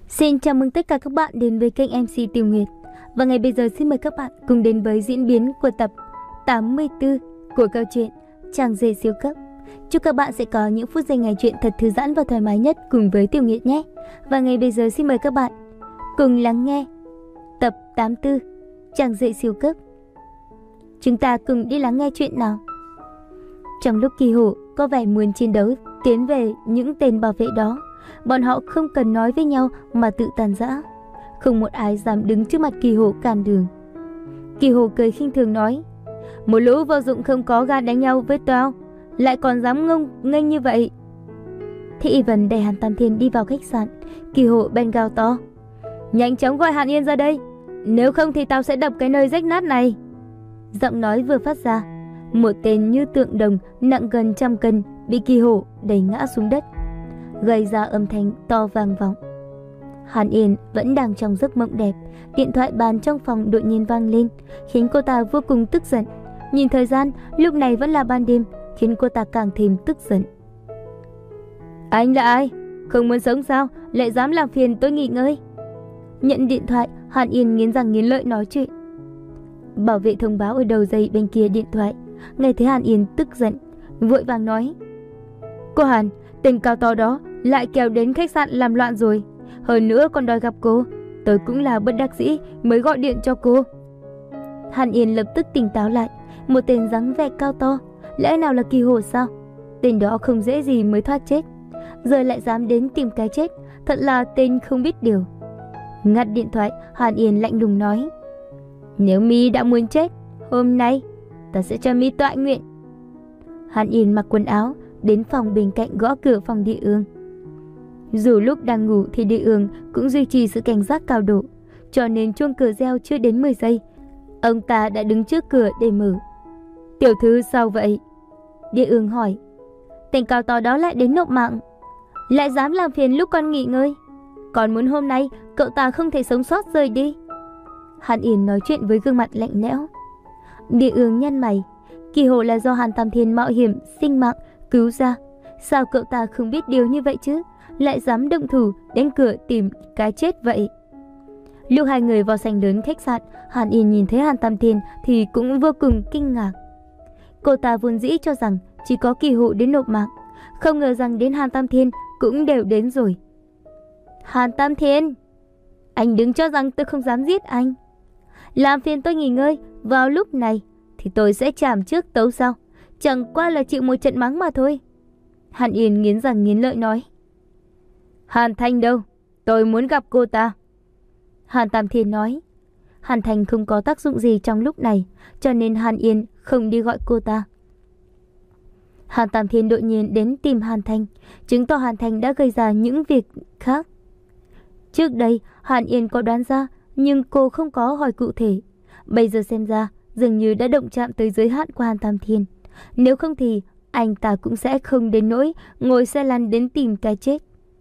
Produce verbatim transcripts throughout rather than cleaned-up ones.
Xin chào mừng tất cả các bạn đến với kênh em xê Tiểu Nguyệt. Và ngay bây giờ xin mời các bạn cùng đến với diễn biến của tập tám mươi tư của câu chuyện Chàng rể siêu cấp. Chúc các bạn sẽ có những phút giây ngày chuyện thật thư giãn và thoải mái nhất cùng với Tiểu Nguyệt nhé. Và ngay bây giờ xin mời các bạn cùng lắng nghe tập tám mươi tư Chàng rể siêu cấp. Chúng ta cùng đi lắng nghe chuyện nào. Trong lúc Kỳ Hổ có vẻ muốn chiến đấu tiến về những tên bảo vệ đó, bọn họ không cần nói với nhau mà tự tàn rã. Không một ai dám đứng trước mặt Kỳ Hổ cản đường. Kỳ Hổ cười khinh thường nói: "Một lũ vô dụng không có gan đánh nhau với tao, lại còn dám ngông nghênh như vậy." Thì Y Vân đẩy Hàn Tam Thiên đi vào khách sạn. Kỳ Hổ bèn gào to: "Nhanh chóng gọi Hàn Yên ra đây, nếu không thì tao sẽ đập cái nơi rách nát này." Giọng nói vừa phát ra, một tên như tượng đồng nặng gần trăm cân bị Kỳ Hổ đẩy ngã xuống đất, gây ra âm thanh to vang vọng. Hàn Yên vẫn đang trong giấc mộng đẹp. Điện thoại bàn trong phòng đột nhiên vang lên, khiến cô ta vô cùng tức giận. Nhìn thời gian, lúc này vẫn là ban đêm, khiến cô ta càng thêm tức giận. "Anh là ai? Không muốn sống sao? Lại dám làm phiền tôi nghỉ ngơi?" Nhận điện thoại, Hàn Yên nghiến răng nghiến lợi nói chuyện. Bảo vệ thông báo ở đầu dây bên kia điện thoại, nghe thấy Hàn Yên tức giận, vội vàng nói: "Cô Hàn, tên cao to đó lại kéo đến khách sạn làm loạn rồi. Hơn nữa còn đòi gặp cô. Tôi cũng là bất đắc dĩ mới gọi điện cho cô." Hàn Yên lập tức tỉnh táo lại. Một tên dáng vẻ cao to, lẽ nào là Kỳ Hổ sao? Tên đó không dễ gì mới thoát chết, giờ lại dám đến tìm cái chết, thật là tên không biết điều. Ngắt điện thoại, Hàn Yên lạnh lùng nói: "Nếu mi đã muốn chết, hôm nay ta sẽ cho mi tọa nguyện." Hàn Yên mặc quần áo, đến phòng bên cạnh gõ cửa phòng Địa Ương. Dù lúc đang ngủ thì Địa Ương cũng duy trì sự cảnh giác cao độ, cho nên chuông cửa reo chưa đến mười giây, ông ta đã đứng trước cửa để mở. "Tiểu thư sao vậy?" Địa Ương hỏi. "Tên cao to đó lại đến nộp mạng, lại dám làm phiền lúc con nghỉ ngơi. Còn muốn hôm nay cậu ta không thể sống sót rời đi." Hàn Yên nói chuyện với gương mặt lạnh lẽo. Địa Ương nhăn mày. Kỳ Hổ là do Hàn Tam Thiên mạo hiểm sinh mạng cứu ra, sao cậu ta không biết điều như vậy chứ, lại dám động thủ đến cửa tìm cái chết vậy? Lúc hai người vào sảnh lớn khách sạn, Hàn Yên nhìn thấy Hàn Tam Thiên thì cũng vô cùng kinh ngạc. Cô ta vốn dĩ cho rằng chỉ có Kỳ Hổ đến nộp mạng, không ngờ rằng đến Hàn Tam Thiên cũng đều đến rồi. "Hàn Tam Thiên, anh đừng cho rằng tôi không dám giết anh. Làm phiền tôi nghỉ ngơi vào lúc này thì tôi sẽ chảm trước tấu sau, chẳng qua là chịu một trận mắng mà thôi." Hàn Yên nghiến răng nghiến lợi nói. "Hàn Thanh đâu? Tôi muốn gặp cô ta." Hàn Tam Thiên nói. Hàn Thanh không có tác dụng gì trong lúc này, cho nên Hàn Yên không đi gọi cô ta. Hàn Tam Thiên đột nhiên đến tìm Hàn Thanh, chứng tỏ Hàn Thanh đã gây ra những việc khác. Trước đây Hàn Yên có đoán ra, nhưng cô không có hỏi cụ thể. Bây giờ xem ra dường như đã động chạm tới giới hạn của Hàn Tam Thiên. Nếu không thì anh ta cũng sẽ không đến nỗi ngồi xe lăn đến tìm cái chết.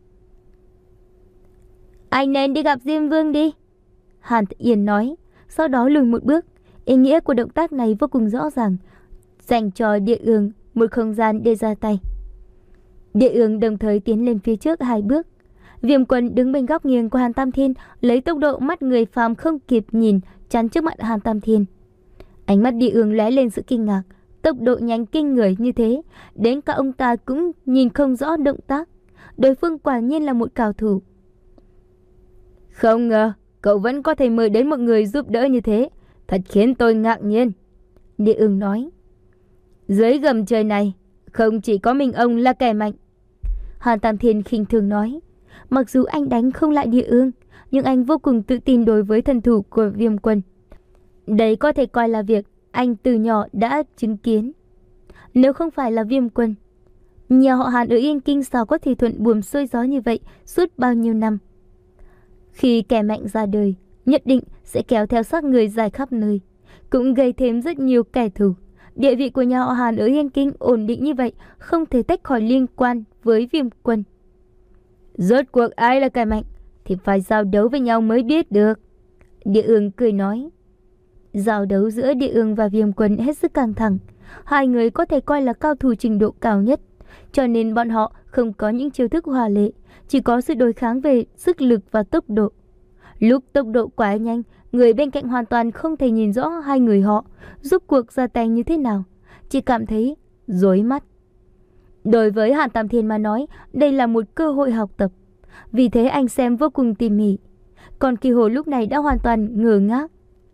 "Anh nên đi gặp Diêm Vương đi," Hàn Yên nói, sau đó lùi một bước. Ý nghĩa của động tác này vô cùng rõ ràng, dành cho Địa Ương một không gian để ra tay. Địa Ương đồng thời tiến lên phía trước hai bước. Viêm Quân đứng bên góc nghiêng của Hàn Tam Thiên, lấy tốc độ mắt người phàm không kịp nhìn chắn trước mặt Hàn Tam Thiên. Ánh mắt Địa Ương lóe lên sự kinh ngạc, tốc độ nhanh kinh người như thế, đến cả ông ta cũng nhìn không rõ động tác. Đối phương quả nhiên là một cao thủ. "Không ngờ cậu vẫn có thể mời đến một người giúp đỡ như thế, thật khiến tôi ngạc nhiên," Địa Ương nói. "Dưới gầm trời này không chỉ có mình ông là kẻ mạnh," Hàn Tam Thiên khinh thường nói. Mặc dù anh đánh không lại Địa Ương, nhưng anh vô cùng tự tin đối với thần thủ của Viêm Quân. Đấy có thể coi là việc anh từ nhỏ đã chứng kiến. Nếu không phải là Viêm Quân, nhà họ Hàn ở Yên Kinh sao có thể thuận buồm xuôi gió như vậy suốt bao nhiêu năm. Khi kẻ mạnh ra đời, nhất định sẽ kéo theo xác người dài khắp nơi, cũng gây thêm rất nhiều kẻ thù. Địa vị của nhà họ Hàn ở Yên Kinh ổn định như vậy, không thể tách khỏi liên quan với Viêm Quân. "Rốt cuộc ai là kẻ mạnh thì phải giao đấu với nhau mới biết được," Địa Ương cười nói. Giao đấu giữa Địa Ương và Viêm Quân hết sức căng thẳng. Hai người có thể coi là cao thủ trình độ cao nhất, cho nên bọn họ không có những chiêu thức hòa lệ, chỉ có sự đối kháng về sức lực và tốc độ. Lúc tốc độ quá nhanh, người bên cạnh hoàn toàn không thể nhìn rõ hai người họ rốt cuộc ra tay như thế nào, chỉ cảm thấy rối mắt. Đối với Hàn Tam Thiên mà nói, đây là một cơ hội học tập, vì thế anh xem vô cùng tỉ mỉ. Còn Kỳ Hồ lúc này đã hoàn toàn ngơ ngác.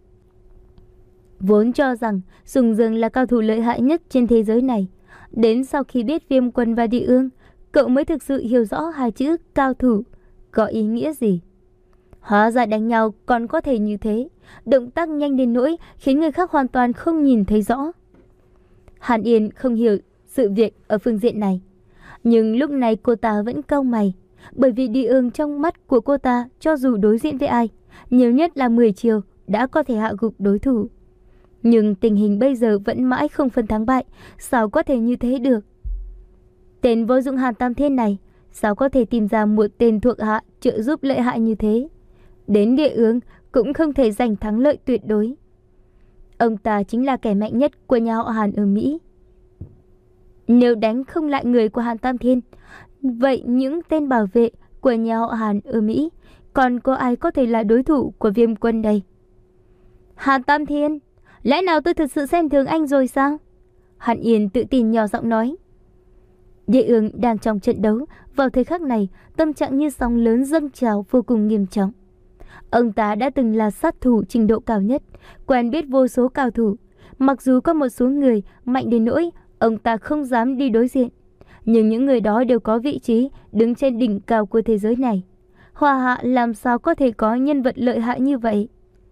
Vốn cho rằng Sùng Dương là cao thủ lợi hại nhất trên thế giới này, đến sau khi biết Viêm Quân và Địa Ương, cậu mới thực sự hiểu rõ hai chữ cao thủ có ý nghĩa gì. Hóa ra đánh nhau còn có thể như thế, động tác nhanh đến nỗi khiến người khác hoàn toàn không nhìn thấy rõ. Hàn Yên không hiểu sự việc ở phương diện này, nhưng lúc này cô ta vẫn cau mày, bởi vì Địa Ương trong mắt của cô ta cho dù đối diện với ai, nhiều nhất là mười chiều đã có thể hạ gục đối thủ. Nhưng tình hình bây giờ vẫn mãi không phân thắng bại, sao có thể như thế được? Tên vô dụng Hàn Tam Thiên này, sao có thể tìm ra một tên thuộc hạ trợ giúp lợi hại như thế? Đến Địa Ương cũng không thể giành thắng lợi tuyệt đối. Ông ta chính là kẻ mạnh nhất của nhà họ Hàn ở Mỹ. Nếu đánh không lại người của Hàn Tam Thiên, vậy những tên bảo vệ của nhà họ Hàn ở Mỹ còn có ai có thể là đối thủ của Viêm Quân đây? Hàn Tam Thiên, lẽ nào tôi thực sự xem thường anh rồi sao? Hàn Yên tự tin nhỏ giọng nói. Địa Ương đang trong trận đấu, vào thời khắc này tâm trạng như sóng lớn dâng trào vô cùng nghiêm trọng. Ông ta đã từng là sát thủ trình độ cao nhất, quen biết vô số cao thủ. Mặc dù có một số người mạnh đến nỗi ông ta không dám đi đối diện, nhưng những người đó đều có vị trí đứng trên đỉnh cao của thế giới này. Hoa Hạ làm sao có thể có nhân vật lợi hại như vậy?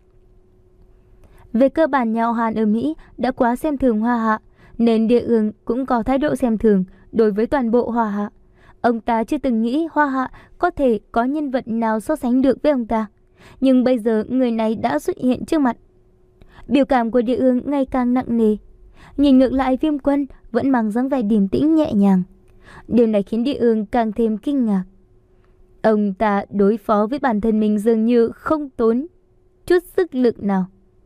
Về cơ bản nhà họ Hàn ở Mỹ đã quá xem thường Hoa Hạ, nên Địa Ương cũng có thái độ xem thường đối với toàn bộ Hoa Hạ. Ông ta chưa từng nghĩ Hoa Hạ có thể có nhân vật nào so sánh được với ông ta. Nhưng bây giờ người này đã xuất hiện trước mặt. Biểu cảm của Địa Ương ngày càng nặng nề. Nhìn ngược lại Viêm Quân vẫn mang dáng vẻ điềm tĩnh nhẹ nhàng. Điều này khiến Địa Ương càng thêm kinh ngạc. Ông ta đối phó với bản thân mình dường như không tốn chút sức lực nào.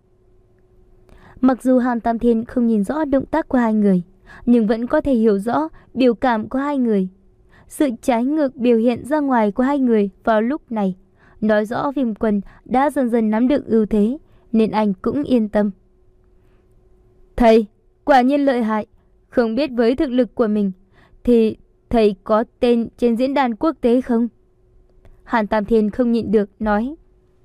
Mặc dù Hàn Tam Thiên không nhìn rõ động tác của hai người, nhưng vẫn có thể hiểu rõ biểu cảm của hai người. Sự trái ngược biểu hiện ra ngoài của hai người vào lúc này nói rõ Viêm Quân đã dần dần nắm được ưu thế, nên anh cũng yên tâm. Thầy, quả nhiên lợi hại. Không biết với thực lực của mình thì thầy có tên trên diễn đàn quốc tế không? Hàn Tam Thiên không nhịn được nói.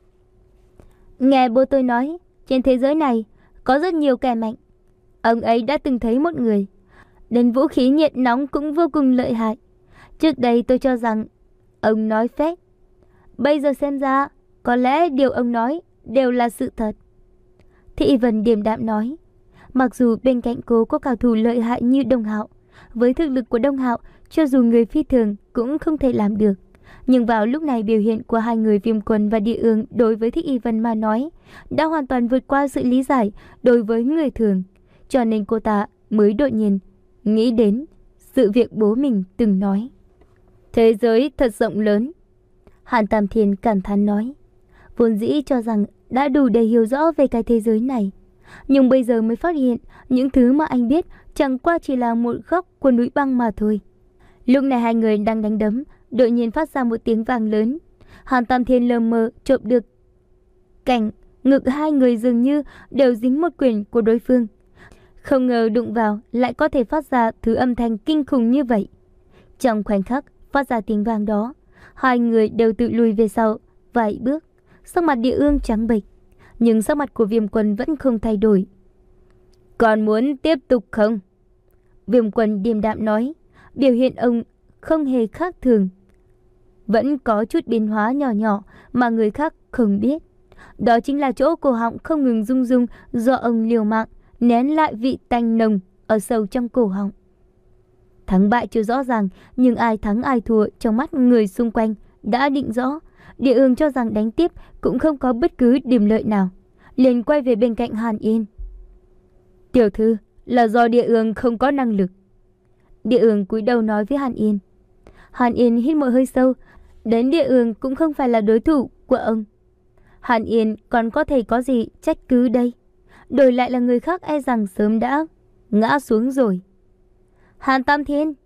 Nghe bố tôi nói, trên thế giới này có rất nhiều kẻ mạnh. Ông ấy đã từng thấy một người, đến vũ khí nhiệt nóng cũng vô cùng lợi hại. Trước đây tôi cho rằng ông nói phét. Bây giờ xem ra, có lẽ điều ông nói đều là sự thật. Thị Y Vân điềm đạm nói. Mặc dù bên cạnh cô có cao thủ lợi hại như Đông Hạo, với thực lực của Đông Hạo, cho dù người phi thường cũng không thể làm được. Nhưng vào lúc này biểu hiện của hai người Viêm Quân và Địa Ương đối với Thích Y Vân mà nói đã hoàn toàn vượt qua sự lý giải đối với người thường. Cho nên cô ta mới đột nhiên nghĩ đến sự việc bố mình từng nói. Thế giới thật rộng lớn. Hàn Tam Thiên cảm thán nói. Vốn dĩ cho rằng đã đủ để hiểu rõ về cái thế giới này, nhưng bây giờ mới phát hiện những thứ mà anh biết chẳng qua chỉ là một góc của núi băng mà thôi. Lúc này hai người đang đánh đấm, đột nhiên phát ra một tiếng vang lớn. Hàn Tam Thiên lờ mờ chộp được cảnh ngực hai người dường như đều dính một quyền của đối phương. Không ngờ đụng vào lại có thể phát ra thứ âm thanh kinh khủng như vậy. Trong khoảnh khắc phát ra tiếng vang đó, hai người đều tự lùi về sau vài bước. Sắc mặt Địa Ương trắng bệch, nhưng sắc mặt của Viêm Quân vẫn không thay đổi. Còn muốn tiếp tục không? Viêm Quân điềm đạm nói. Biểu hiện ông không hề khác thường, vẫn có chút biến hóa nhỏ nhỏ mà người khác không biết. Đó chính là chỗ cổ họng không ngừng rung rung do ông liều mạng nén lại vị tanh nồng ở sâu trong cổ họng. Thắng bại chưa rõ ràng, nhưng ai thắng ai thua trong mắt người xung quanh đã định rõ. Địa Ương cho rằng đánh tiếp cũng không có bất cứ điểm lợi nào, liền quay về bên cạnh Hàn Yên. Tiểu thư, là do Địa Ương không có năng lực. Địa Ương cúi đầu nói với Hàn Yên. Hàn Yên hít một hơi sâu, đến Địa Ương cũng không phải là đối thủ của ông. Hàn Yên còn có thể có gì trách cứ đây? Đổi lại là người khác e rằng sớm đã ngã xuống rồi. Hàn Tam Thiên,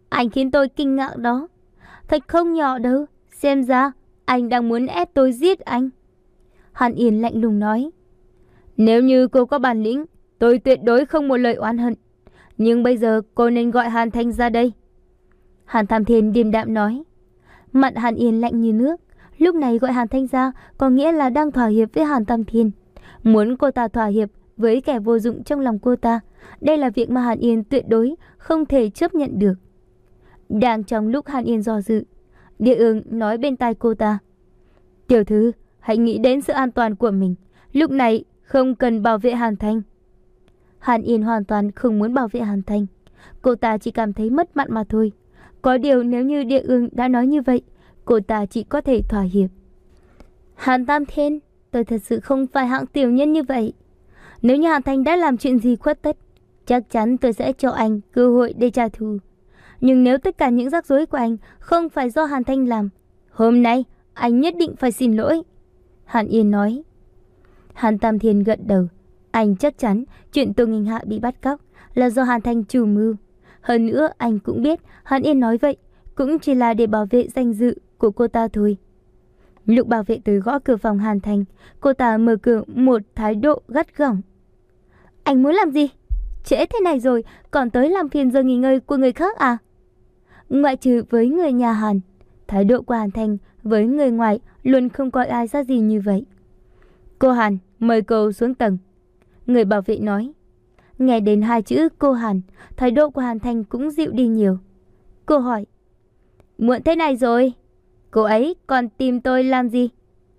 Anh khiến tôi kinh ngạc đó. Thật không nhỏ đâu. Xem ra anh đang muốn ép tôi giết anh. Hàn Yên lạnh lùng nói. Nếu như cô có bản lĩnh, tôi tuyệt đối không một lời oán hận. Nhưng bây giờ cô nên gọi Hàn Thanh ra đây. Hàn Tam Thiên điềm đạm nói. Mặt Hàn Yên lạnh như nước. Lúc này gọi Hàn Thanh ra có nghĩa là đang thỏa hiệp với Hàn Tam Thiên. Muốn cô ta thỏa hiệp với kẻ vô dụng trong lòng cô ta. Đây là việc mà Hàn Yên tuyệt đối không thể chấp nhận được. Đang trong lúc Hàn Yên do dự, Địa Ương nói bên tai cô ta. Tiểu thư, hãy nghĩ đến sự an toàn của mình. Lúc này không cần bảo vệ Hàn Thanh. Hàn Yên hoàn toàn không muốn bảo vệ Hàn Thanh. Cô ta chỉ cảm thấy mất mặt mà thôi. Có điều nếu như Địa Ương đã nói như vậy, cô ta chỉ có thể thỏa hiệp. Hàn Tam Thiên, tôi thật sự không phải hạng tiểu nhân như vậy. Nếu như Hàn Thanh đã làm chuyện gì khuất tất, chắc chắn tôi sẽ cho anh cơ hội để trả thù. Nhưng nếu tất cả những rắc rối của anh không phải do Hàn Thanh làm, hôm nay anh nhất định phải xin lỗi. Hàn Yên nói. Hàn Tam Thiên gật đầu. Anh chắc chắn chuyện Tô Nghinh Hạ bị bắt cóc là do Hàn Thanh chủ mưu. Hơn nữa anh cũng biết Hàn Yên nói vậy cũng chỉ là để bảo vệ danh dự của cô ta thôi. Lúc bảo vệ tới gõ cửa phòng Hàn Thanh, cô ta mở cửa một thái độ gắt gỏng. Anh muốn làm gì? Trễ thế này rồi còn tới làm phiền giờ nghỉ ngơi của người khác à? Ngoại trừ với người nhà Hàn, thái độ của Hàn Thanh với người ngoài luôn không coi ai ra gì như vậy. Cô Hàn, mời cô xuống tầng. Người bảo vệ nói. Nghe đến hai chữ cô Hàn, thái độ của Hàn Thanh cũng dịu đi nhiều. Cô hỏi. Muộn thế này rồi, cô ấy còn tìm tôi làm gì?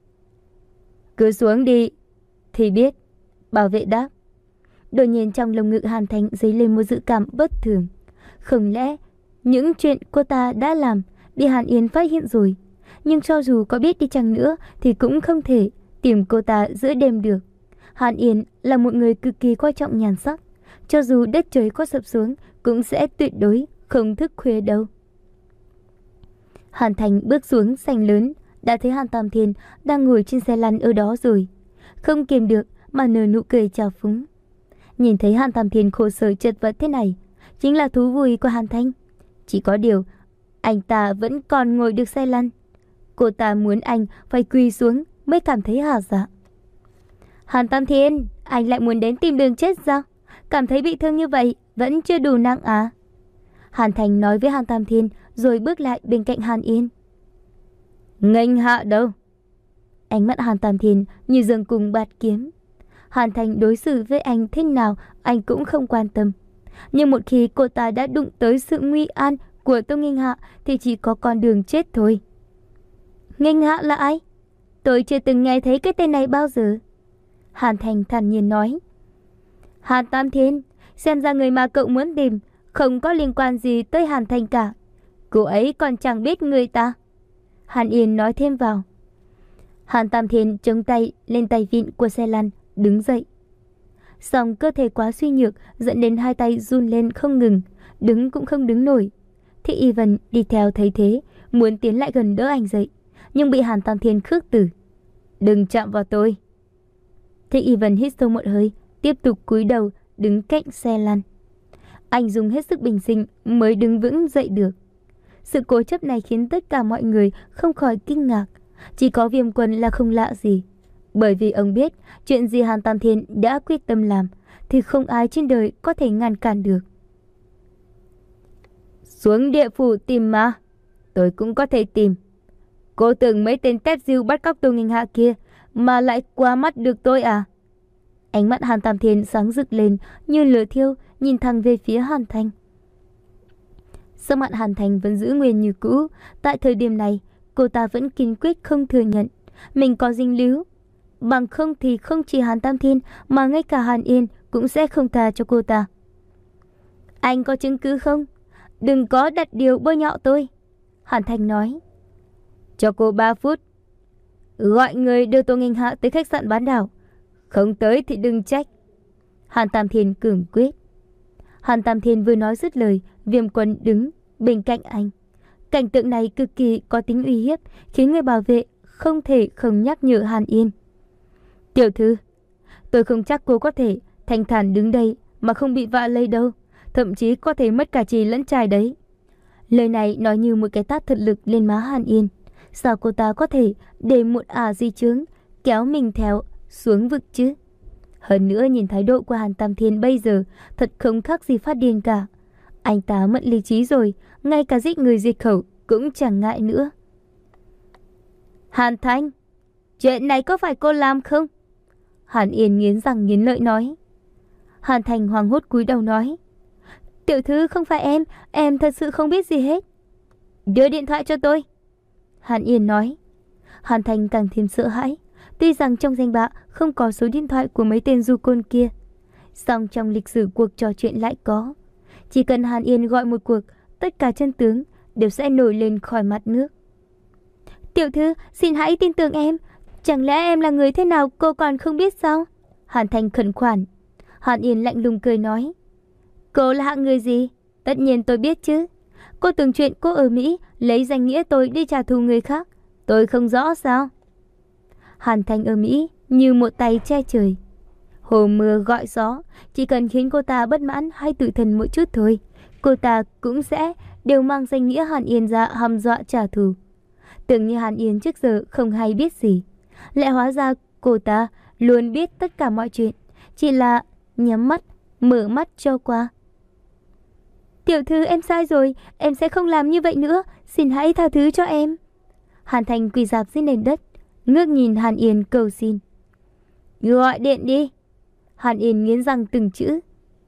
Cứ xuống đi thì biết. Bảo vệ đáp. Đột nhiên trong lồng ngực Hàn Thanh dấy lên một dự cảm bất thường. Không lẽ những chuyện cô ta đã làm bị Hàn Yên phát hiện rồi? Nhưng cho dù có biết đi chăng nữa thì cũng không thể tìm cô ta giữa đêm được. Hàn Yên là một người cực kỳ coi trọng nhan sắc. Cho dù đất trời có sập xuống cũng sẽ tuyệt đối không thức khuya đâu. Hàn Thành bước xuống sảnh lớn, đã thấy Hàn Tam Thiên đang ngồi trên xe lăn ở đó rồi. Không kiềm được mà nở nụ cười chào phúng. Nhìn thấy Hàn Tam Thiên khổ sở chật vật thế này, chính là thú vui của Hàn Thanh. Chỉ có điều, anh ta vẫn còn ngồi được xe lăn. Cô ta muốn anh phải quỳ xuống mới cảm thấy hả dạ. Hàn Tam Thiên, anh lại muốn đến tìm đường chết sao? Cảm thấy bị thương như vậy vẫn chưa đủ nặng à? Hàn Thành nói với Hàn Tam Thiên rồi bước lại bên cạnh Hàn Yên. Nghênh hạ đâu? Ánh mắt Hàn Tam Thiên như dường cùng bạt kiếm. Hàn Thành đối xử với anh thế nào anh cũng không quan tâm. Nhưng một khi cô ta đã đụng tới sự nguy an của Tô Nghênh Hạ thì chỉ có con đường chết thôi. Nghênh Hạ là ai? Tôi chưa từng nghe thấy cái tên này bao giờ. Hàn Thành thản nhiên nói. Hàn Tam Thiên, xem ra người mà cậu muốn tìm không có liên quan gì tới Hàn Thành cả. Cô ấy còn chẳng biết người ta. Hàn Yên nói thêm vào. Hàn Tam Thiên chống tay lên tay vịn của xe lăn, đứng dậy. Song cơ thể quá suy nhược dẫn đến hai tay run lên không ngừng, đứng cũng không đứng nổi. Thị Y Vân đi theo thấy thế, muốn tiến lại gần đỡ anh dậy, nhưng bị Hàn Tam Thiên khước từ. Đừng chạm vào tôi. Thị Y Vân hít sâu một hơi, tiếp tục cúi đầu đứng cạnh xe lăn. Anh dùng hết sức bình sinh mới đứng vững dậy được. Sự cố chấp này khiến tất cả mọi người không khỏi kinh ngạc. Chỉ có Viêm Quân là không lạ gì. Bởi vì ông biết chuyện gì Hàn Tam Thiên đã quyết tâm làm thì không ai trên đời có thể ngăn cản được. Xuống địa phủ tìm mà. Tôi cũng có thể tìm. Cô tưởng mấy tên tép diêu bắt cóc Tô Nghênh Hạ kia mà lại qua mắt được tôi à? Ánh mắt Hàn Tam Thiên sáng rực lên như lửa thiêu, nhìn thẳng về phía Hàn Thanh. Sắc mặt Hàn Thanh vẫn giữ nguyên như cũ. Tại thời điểm này, cô ta vẫn kiên quyết không thừa nhận mình có dính líu. Bằng không thì không chỉ Hàn Tam Thiên mà ngay cả Hàn Yên cũng sẽ không tha cho cô ta. Anh có chứng cứ không? Đừng có đặt điều bôi nhọ tôi. Hàn Thanh nói. Cho cô ba phút. Gọi người đưa Tô Nghênh Hạ tới khách sạn bán đảo. Không tới thì đừng trách. Hàn Tam Thiên cường quyết. Hàn Tam Thiên vừa nói dứt lời, Viêm Quân đứng bên cạnh anh. Cảnh tượng này cực kỳ có tính uy hiếp, khiến người bảo vệ không thể không nhắc nhở Hàn Yên. Tiểu thư, tôi không chắc cô có thể thanh thản đứng đây mà không bị vạ lây đâu. Thậm chí có thể mất cả trì lẫn trai đấy. Lời này nói như một cái tát thật lực lên má Hàn Yên. Sao cô ta có thể để một ả di chướng kéo mình theo xuống vực chứ? Hơn nữa nhìn thái độ của Hàn Tam Thiên bây giờ thật không khác gì phát điên cả. Anh ta mất lý trí rồi, ngay cả giết người diệt khẩu cũng chẳng ngại nữa. Hàn Thanh, chuyện này có phải cô làm không? Hàn Yên nghiến răng nghiến lợi nói. Hàn Thành hoảng hốt cúi đầu nói. Tiểu thư không phải em, em thật sự không biết gì hết. Đưa điện thoại cho tôi. Hàn Yên nói. Hàn Thành càng thêm sợ hãi. Tuy rằng trong danh bạ không có số điện thoại của mấy tên du côn kia, song trong lịch sử cuộc trò chuyện lại có. Chỉ cần Hàn Yên gọi một cuộc, tất cả chân tướng đều sẽ nổi lên khỏi mặt nước. Tiểu thư, xin hãy tin tưởng em. Chẳng lẽ em là người thế nào cô còn không biết sao? Hàn Thành khẩn khoản. Hàn Yên lạnh lùng cười nói. Cô là hạng người gì? Tất nhiên tôi biết chứ. Cô từng chuyện cô ở Mỹ lấy danh nghĩa tôi đi trả thù người khác. Tôi không rõ sao? Hàn Thành ở Mỹ như một tay che trời. Hồ mưa gọi gió, chỉ cần khiến cô ta bất mãn hay tự thân một chút thôi, cô ta cũng sẽ đều mang danh nghĩa Hàn Yên ra hăm dọa trả thù. Tưởng như Hàn Yên trước giờ không hay biết gì, lại hóa ra cô ta luôn biết tất cả mọi chuyện, chỉ là nhắm mắt, mở mắt cho qua. Tiểu thư, em sai rồi, em sẽ không làm như vậy nữa, xin hãy tha thứ cho em. Hàn Thành quỳ rạp dưới nền đất, ngước nhìn Hàn Yên cầu xin. Gọi điện đi. Hàn Yên nghiến răng từng chữ.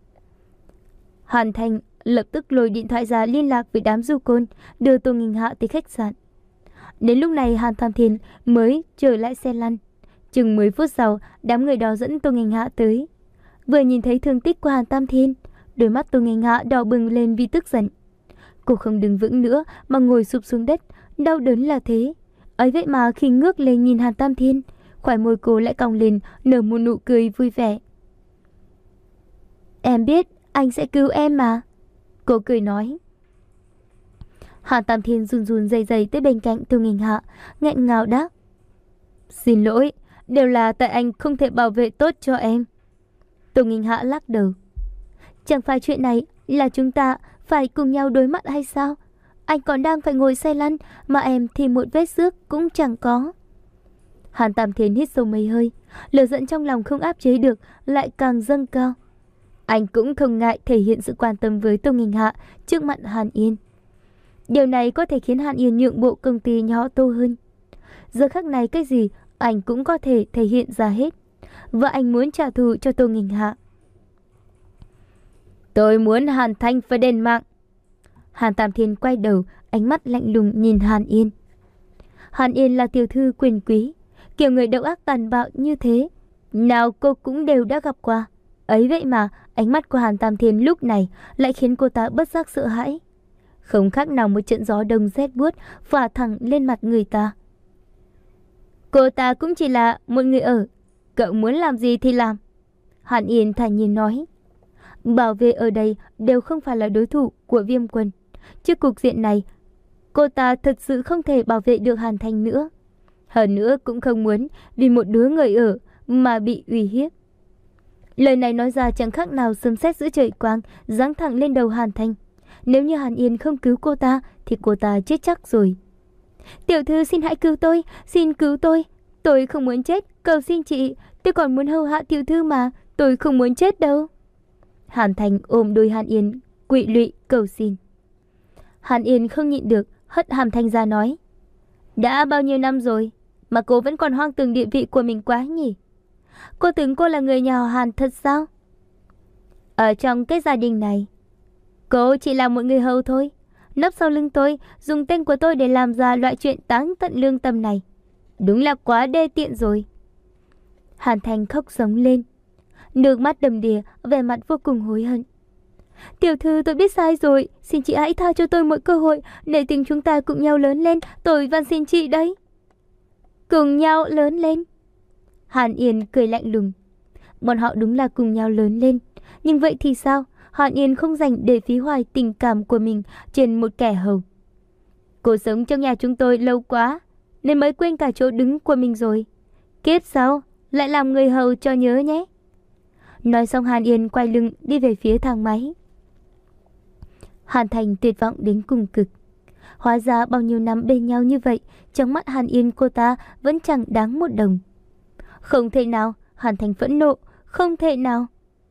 Hàn Thành lập tức lôi điện thoại ra liên lạc với đám du côn, đưa Tô Nghinh Hạ tới khách sạn. Đến lúc này Hàn Tam Thiên mới trở lại xe lăn. Chừng mười phút sau, đám người đó dẫn Tô Nghinh Hạ tới. Vừa nhìn thấy thương tích của Hàn Tam Thiên, đôi mắt Tô Nghinh Hạ đỏ bừng lên vì tức giận. Cô không đứng vững nữa mà ngồi sụp xuống đất, đau đớn là thế. Ấy vậy mà khi ngước lên nhìn Hàn Tam Thiên, khóe môi cô lại cong lên nở một nụ cười vui vẻ. Em biết anh sẽ cứu em mà. Cô cười nói. Hàn Tam Thiên run run rẩy rẩy tới bên cạnh Tô Nghinh Hạ, nghẹn ngào đáp. Xin lỗi, đều là tại anh không thể bảo vệ tốt cho em. Tô Nghinh Hạ lắc đầu. Chẳng phải chuyện này là chúng ta phải cùng nhau đối mặt hay sao? Anh còn đang phải ngồi xe lăn, mà em thì một vết xước cũng chẳng có. Hàn Tam Thiên hít sâu mấy hơi, lửa giận trong lòng không áp chế được lại càng dâng cao. Anh cũng không ngại thể hiện sự quan tâm với Tô Nghinh Hạ trước mặt Hàn Yên. Điều này có thể khiến Hàn Yên nhượng bộ công ty nhỏ Tô hơn. Giờ khắc này cái gì anh cũng có thể thể hiện ra hết. Và anh muốn trả thù cho Tô Nghinh Hạ. Tôi muốn Hàn Thanh phải đền mạng. Hàn Tam Thiên quay đầu, ánh mắt lạnh lùng nhìn Hàn Yên. Hàn Yên là tiểu thư quyền quý, kiểu người độc ác tàn bạo như thế, nào cô cũng đều đã gặp qua. Ấy vậy mà ánh mắt của Hàn Tam Thiên lúc này lại khiến cô ta bất giác sợ hãi. Không khác nào một trận gió đông rét buốt phả thẳng lên mặt người ta. Cô ta cũng chỉ là một người ở, cậu muốn làm gì thì làm. Hàn Yên thản nhiên nói. Bảo vệ ở đây đều không phải là đối thủ của Viêm Quân. Trước cục diện này, cô ta thật sự không thể bảo vệ được Hàn Thành nữa. Hơn nữa cũng không muốn vì một đứa người ở mà bị uy hiếp. Lời này nói ra chẳng khác nào sấm sét giữa trời quang giáng thẳng lên đầu Hàn Thành. Nếu như Hàn Yên không cứu cô ta thì cô ta chết chắc rồi. Tiểu thư, xin hãy cứu tôi, xin cứu tôi. Tôi không muốn chết, cầu xin chị. Tôi còn muốn hầu hạ tiểu thư mà, tôi không muốn chết đâu. Hàn Thành ôm đôi Hàn Yên quỵ lụy cầu xin. Hàn Yên không nhịn được, hất hàm thanh ra nói. Đã bao nhiêu năm rồi mà cô vẫn còn hoang tưởng địa vị của mình quá nhỉ? Cô tưởng cô là người nhà họ Hàn thật sao? Ở trong cái gia đình này, cô chỉ là một người hầu thôi. Nấp sau lưng tôi, dùng tên của tôi để làm ra loại chuyện táng tận lương tâm này. Đúng là quá đê tiện rồi. Hàn Thành khóc giống lên, nước mắt đầm đìa, vẻ mặt vô cùng hối hận. Tiểu thư, tôi biết sai rồi, xin chị hãy tha cho tôi một cơ hội để tình chúng ta cùng nhau lớn lên, tôi van xin chị đấy. Cùng nhau lớn lên? Hàn Yên cười lạnh lùng. Bọn họ đúng là cùng nhau lớn lên, nhưng vậy thì sao? Hàn Yên không dành để phí hoài tình cảm của mình trên một kẻ hầu. Cô sống trong nhà chúng tôi lâu quá, nên mới quên cả chỗ đứng của mình rồi. Kiếp sau lại làm người hầu cho nhớ nhé. Nói xong Hàn Yên quay lưng đi về phía thang máy. Hàn Thành tuyệt vọng đến cùng cực. Hóa ra bao nhiêu năm bên nhau như vậy, trong mắt Hàn Yên cô ta vẫn chẳng đáng một đồng. Không thể nào, Hàn Thành phẫn nộ, không thể nào.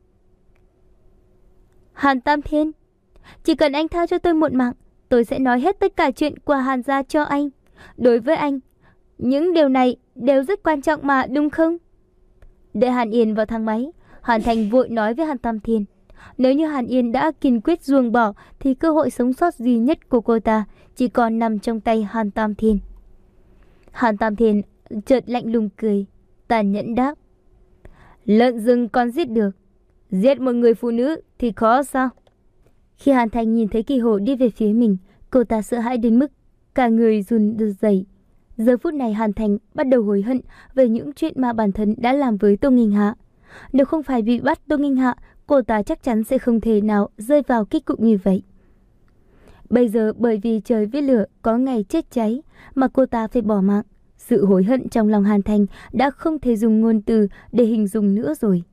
Hàn Tam Thiên, chỉ cần anh tha cho tôi một mạng, tôi sẽ nói hết tất cả chuyện của Hàn gia cho anh. Đối với anh, những điều này đều rất quan trọng mà, đúng không? Để Hàn Yên vào thang máy, Hàn Thành vội nói với Hàn Tam Thiên. Nếu như Hàn Yên đã kiên quyết ruồng bỏ thì cơ hội sống sót duy nhất của cô ta chỉ còn nằm trong tay Hàn Tam Thiên. Hàn Tam Thiên chợt lạnh lùng cười, tàn nhẫn đáp. Lợn rừng còn giết được, giết một người phụ nữ thì khó sao? Khi Hàn Thành nhìn thấy Kỳ Hổ đi về phía mình, cô ta sợ hãi đến mức cả người run rẩy. Giờ phút này Hàn Thành bắt đầu hối hận về những chuyện mà bản thân đã làm với Tô Nghinh Hạ. Nếu không phải bị bắt Tô Nghinh Hạ, cô ta chắc chắn sẽ không thể nào rơi vào kết cục như vậy. Bây giờ bởi vì trời với lửa có ngày chết cháy mà cô ta phải bỏ mạng. Sự hối hận trong lòng Hàn Thành đã không thể dùng ngôn từ để hình dung nữa rồi.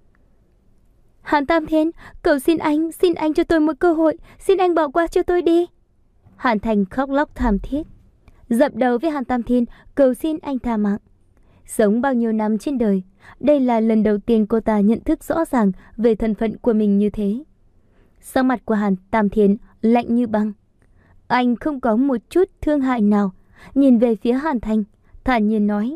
Hàn Tam Thiên, cầu xin anh, xin anh cho tôi một cơ hội, xin anh bỏ qua cho tôi đi. Hàn Thành khóc lóc thảm thiết, dập đầu với Hàn Tam Thiên, cầu xin anh tha mạng. Sống bao nhiêu năm trên đời, đây là lần đầu tiên cô ta nhận thức rõ ràng về thân phận của mình như thế. Sắc mặt của Hàn Tam Thiên lạnh như băng. Anh không có một chút thương hại nào, nhìn về phía Hàn Thành, thản nhiên nói.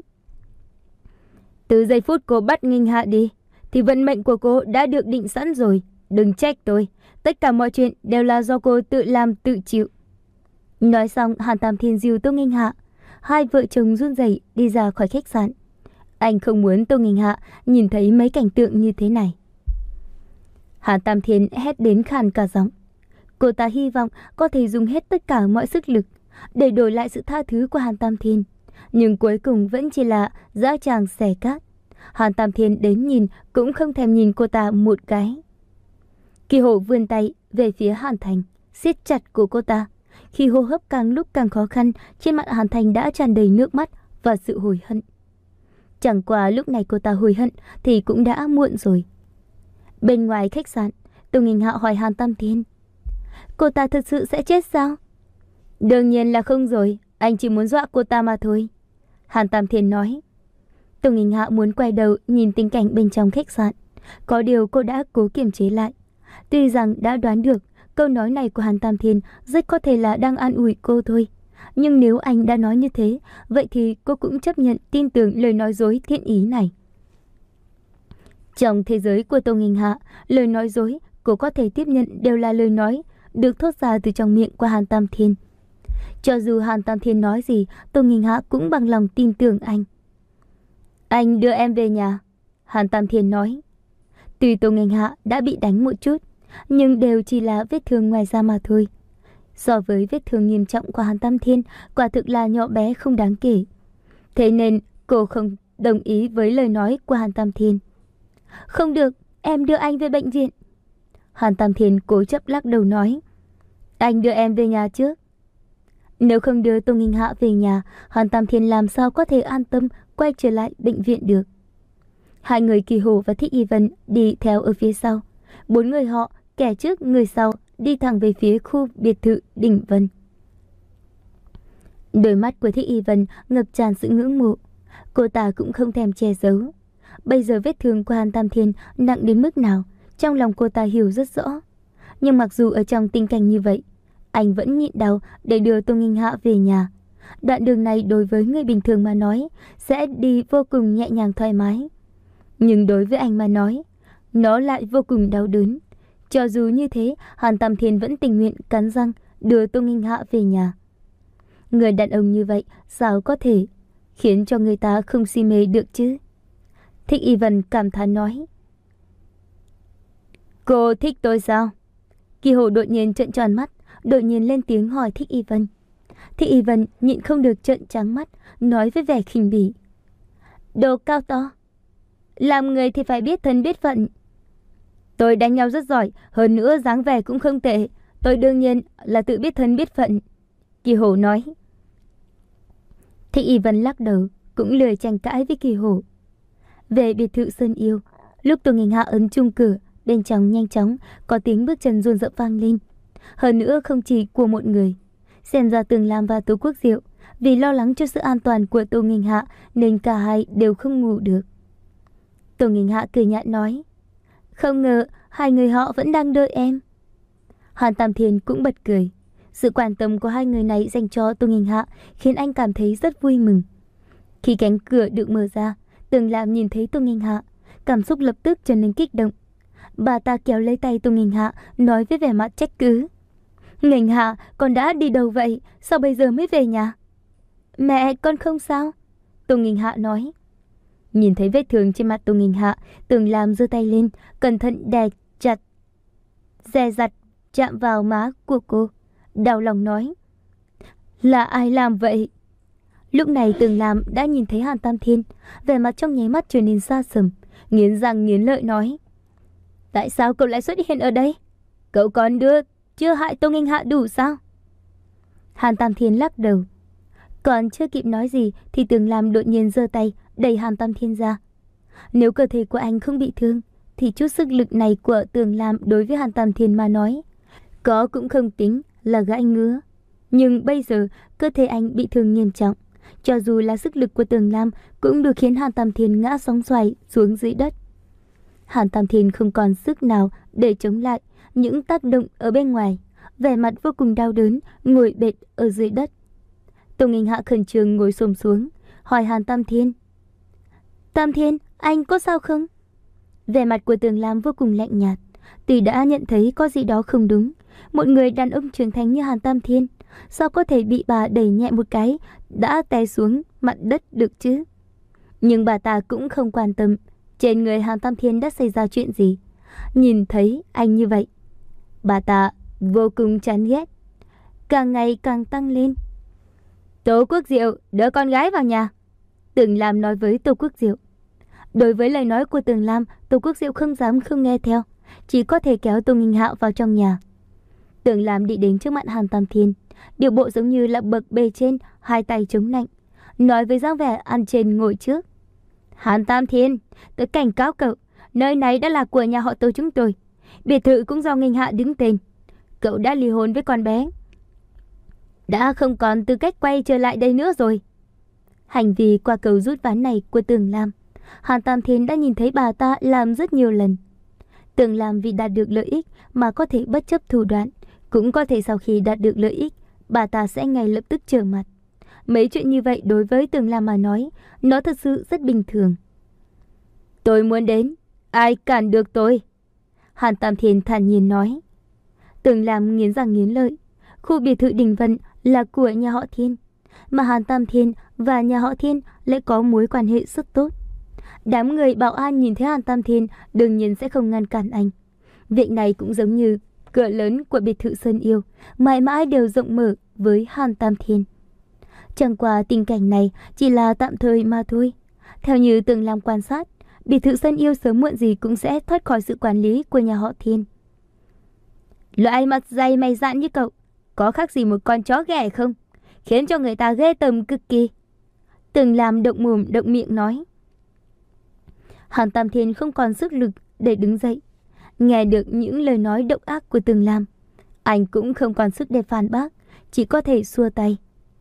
Từ giây phút cô bắt Nghinh Hạ đi, thì vận mệnh của cô đã được định sẵn rồi. Đừng trách tôi, tất cả mọi chuyện đều là do cô tự làm tự chịu. Nói xong, Hàn Tam Thiên dìu Tô Nghinh Hạ. Hai vợ chồng run rẩy đi ra khỏi khách sạn. Anh không muốn Tô Nghinh Hạ nhìn thấy mấy cảnh tượng như thế này. Hàn Tam Thiên hét đến khàn cả giọng. Cô ta hy vọng có thể dùng hết tất cả mọi sức lực để đổi lại sự tha thứ của Hàn Tam Thiên, nhưng cuối cùng vẫn chỉ là dã tràng xẻ cát. Hàn Tam Thiên đến nhìn cũng không thèm nhìn cô ta một cái. Kỳ Hổ vươn tay về phía Hàn Thành, siết chặt của cô ta. Khi hô hấp càng lúc càng khó khăn, trên mặt Hàn Thành đã tràn đầy nước mắt và sự hối hận. Chẳng qua lúc này cô ta hối hận thì cũng đã muộn rồi. Bên ngoài khách sạn, Tô Nghinh Hạ hỏi Hàn Tam Thiên. Cô ta thật sự sẽ chết sao? Đương nhiên là không rồi, anh chỉ muốn dọa cô ta mà thôi. Hàn Tam Thiên nói. Tô Nghinh Hạ muốn quay đầu nhìn tình cảnh bên trong khách sạn. Có điều cô đã cố kiềm chế lại. Tuy rằng đã đoán được câu nói này của Hàn Tam Thiên rất có thể là đang an ủi cô thôi. Nhưng nếu anh đã nói như thế, vậy thì cô cũng chấp nhận tin tưởng lời nói dối thiện ý này. Trong thế giới của Tô Nghinh Hạ, lời nói dối cô có thể tiếp nhận đều là lời nói được thốt ra từ trong miệng của Hàn Tam Thiên. Cho dù Hàn Tam Thiên nói gì, Tô Nghinh Hạ cũng bằng lòng tin tưởng anh. Anh đưa em về nhà, Hàn Tam Thiên nói. Tuy Tô Nghinh Hạ đã bị đánh một chút, nhưng đều chỉ là vết thương ngoài da mà thôi. So với vết thương nghiêm trọng của Hàn Tam Thiên, quả thực là nhỏ bé không đáng kể. Thế nên cô không đồng ý với lời nói của Hàn Tam Thiên. Không được, em đưa anh về bệnh viện. Hàn Tam Thiên cố chấp lắc đầu nói. Anh đưa em về nhà trước. Nếu không đưa Tô Nghinh Hạ về nhà, Hàn Tam Thiên làm sao có thể an tâm quay trở lại bệnh viện được. Hai người Kỳ Hổ và Thích Y Vân đi theo ở phía sau. Bốn người họ, kẻ trước người sau, đi thẳng về phía khu biệt thự Đỉnh Vân. Đôi mắt của Thích Y Vân ngập tràn sự ngưỡng mộ. Cô ta cũng không thèm che giấu. Bây giờ vết thương của Hàn Tam Thiên nặng đến mức nào, trong lòng cô ta hiểu rất rõ. Nhưng mặc dù ở trong tình cảnh như vậy, anh vẫn nhịn đau để đưa Tô Nghinh Hạ về nhà. Đoạn đường này đối với người bình thường mà nói sẽ đi vô cùng nhẹ nhàng thoải mái. Nhưng đối với anh mà nói, nó lại vô cùng đau đớn. Cho dù như thế, Hàn Tam Thiên vẫn tình nguyện cắn răng đưa Tô Nghinh Hạ về nhà. Người đàn ông như vậy sao có thể khiến cho người ta không si mê được chứ? Thích Y Vân cảm thán nói. Cô thích tôi sao? Kỳ Hổ đột nhiên trợn tròn mắt, đột nhiên lên tiếng hỏi Thích Y Vân. Thích Y Vân nhịn không được trợn trắng mắt, nói với vẻ khinh bỉ. Đồ cao to, làm người thì phải biết thân biết phận. Tôi đánh nhau rất giỏi, hơn nữa dáng vẻ cũng không tệ. Tôi đương nhiên là tự biết thân biết phận. Kỳ Hổ nói. Thích Y Vân lắc đầu, cũng lười tranh cãi với Kỳ Hổ. Về biệt thự Sơn Yêu, lúc Tô Nghinh Hạ ấn chuông cửa, bên trong nhanh chóng có tiếng bước chân run rợn vang lên. hơn nữa không chỉ của một người. Xem ra Tường Lam và Tô Quốc Diệu vì lo lắng cho sự an toàn của Tô Nghinh Hạ nên cả hai đều không ngủ được. Tô Nghinh Hạ cười nhạt nói, không ngờ hai người họ vẫn đang đợi em. Hàn Tam Thiên cũng bật cười. Sự quan tâm của hai người này dành cho Tô Nghinh Hạ khiến anh cảm thấy rất vui mừng. Khi cánh cửa được mở ra, Tường Lam nhìn thấy Tô Nghinh Hạ, cảm xúc lập tức trở nên kích động. Bà ta kéo lấy tay Tô Nghinh Hạ, nói với vẻ mặt trách cứ, Nghinh Hạ, con đã đi đâu vậy? Sao bây giờ mới về nhà? Mẹ, con không sao. Tô Nghinh Hạ nói. Nhìn thấy vết thương trên mặt Tô Nghinh Hạ, Tường Lam giơ tay lên, cẩn thận đè chặt, dè dặt chạm vào má của cô, đau lòng nói, là ai làm vậy? Lúc này Tường Lam đã nhìn thấy Hàn Tam Thiên, vẻ mặt trong nháy mắt trở nên xa sầm, nghiến răng nghiến lợi nói, tại sao cậu lại xuất hiện ở đây? Cậu còn đưa chưa hại Tô Nghinh Hạ đủ sao? Hàn Tam Thiên lắc đầu. Còn chưa kịp nói gì thì Tường Lam đột nhiên giơ tay đẩy Hàn Tam Thiên ra. Nếu cơ thể của anh không bị thương thì chút sức lực này của Tường Lam đối với Hàn Tam Thiên mà nói có cũng không tính là gãi ngứa. Nhưng bây giờ cơ thể anh bị thương nghiêm trọng, cho dù là sức lực của Tường Lam cũng được khiến Hàn Tam Thiên ngã sóng xoài xuống dưới đất. Hàn Tam Thiên không còn sức nào để chống lại những tác động ở bên ngoài, vẻ mặt vô cùng đau đớn, ngồi bệt ở dưới đất. Tô Nghinh Hạ khẩn trương ngồi xổm xuống, hỏi Hàn Tam Thiên, Tam Thiên, anh có sao không? Vẻ mặt của Tường Lam vô cùng lạnh nhạt, tuy đã nhận thấy có gì đó không đúng. Một người đàn ông trưởng thành như Hàn Tam Thiên, sao có thể bị bà đẩy nhẹ một cái đã té xuống mặt đất được chứ? Nhưng bà ta cũng không quan tâm trên người Hàn Tam Thiên đã xảy ra chuyện gì. Nhìn thấy anh như vậy, bà ta vô cùng chán ghét, càng ngày càng tăng lên. Tô Quốc Diệu, đỡ con gái vào nhà. Tường Lam nói với Tô Quốc Diệu. Đối với lời nói của Tường Lam, Tô Quốc Diệu không dám không nghe theo, chỉ có thể kéo Tô Nghinh Hạ vào trong nhà. Tường Lam đi đến trước mặt Hàn Tam Thiên, điều bộ giống như là bậc bề trên, hai tay chống nạnh, nói với dáng vẻ ăn trên ngồi trước. Hàn Tam Thiên, tôi cảnh cáo cậu, nơi này đã là của nhà họ Tô chúng tôi, biệt thự cũng do Nghinh Hạ đứng tên. Cậu đã ly hôn với con bé, đã không còn tư cách quay trở lại đây nữa rồi. Hành vi qua cầu rút ván này của Tường Lam, Hàn Tam Thiên đã nhìn thấy bà ta làm rất nhiều lần. Tường Lam vì đạt được lợi ích mà có thể bất chấp thủ đoạn, cũng có thể sau khi đạt được lợi ích, bà ta sẽ ngay lập tức trở mặt. Mấy chuyện như vậy đối với Tường Lam mà nói, nó thật sự rất bình thường. Tôi muốn đến, ai cản được tôi? Hàn Tam Thiên thản nhiên nói. Tường Lam nghiến răng nghiến lợi. Khu biệt thự Đình Vân là của nhà họ Thiên, mà Hàn Tam Thiên và nhà họ Thiên lại có mối quan hệ rất tốt. Đám người bảo an nhìn thấy Hàn Tam Thiên đương nhiên sẽ không ngăn cản anh. Việc này cũng giống như cửa lớn của biệt thự Sơn Yêu, mãi mãi đều rộng mở với Hàn Tam Thiên. Chẳng qua tình cảnh này chỉ là tạm thời mà thôi. Theo như Tường Lam quan sát, biệt thự Sơn Yêu sớm muộn gì cũng sẽ thoát khỏi sự quản lý của nhà họ Thiên. Loại mặt dày mày dạn như cậu, có khác gì một con chó ghẻ không? Khiến cho người ta ghê tởm cực kỳ. Tường Lam động mồm động miệng nói. Hàn Tam Thiên không còn sức lực để đứng dậy. Nghe được những lời nói độc ác của Tường Lam, anh cũng không còn sức để phản bác, chỉ có thể xua tay.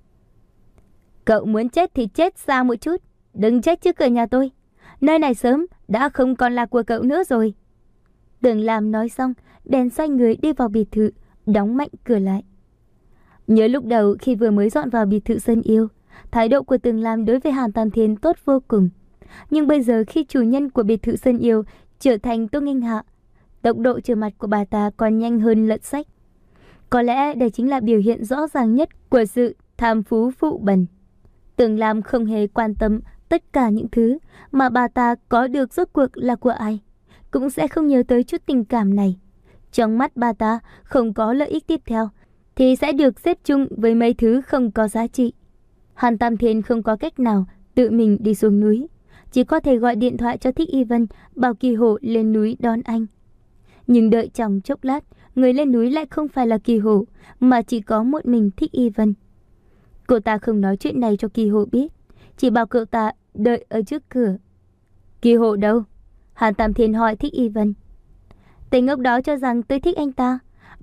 Cậu muốn chết thì chết xa một chút, đừng chết trước cửa nhà tôi. Nơi này sớm đã không còn là của cậu nữa rồi. Tường Lam nói xong, bèn xoay người đi vào biệt thự, đóng mạnh cửa lại. Nhớ lúc đầu khi vừa mới dọn vào biệt thự Sơn Yêu, thái độ của Tường Lam đối với Hàn Tam Thiên tốt vô cùng. Nhưng bây giờ khi chủ nhân của biệt thự Sơn Yêu trở thành Tô Nghinh Hạ, tốc độ trở mặt của bà ta còn nhanh hơn lật sách. Có lẽ đây chính là biểu hiện rõ ràng nhất của sự tham phú phụ bần. Tường Lam không hề quan tâm tất cả những thứ mà bà ta có được rốt cuộc là của ai, cũng sẽ không nhớ tới chút tình cảm này. Trong mắt bà ta không có lợi ích tiếp theo thì sẽ được xếp chung với mấy thứ không có giá trị. Hàn Tam Thiên không có cách nào tự mình đi xuống núi, chỉ có thể gọi điện thoại cho Thích Y Vân bảo Kỳ Hổ lên núi đón anh. Nhưng đợi trong chốc lát, người lên núi lại không phải là Kỳ Hổ, mà chỉ có một mình Thích Y Vân. Cô ta không nói chuyện này cho Kỳ Hổ biết, chỉ bảo cậu ta đợi ở trước cửa. Kỳ Hổ đâu? Hàn Tam Thiên hỏi Thích Y Vân. Tên ngốc đó cho rằng tôi thích anh ta,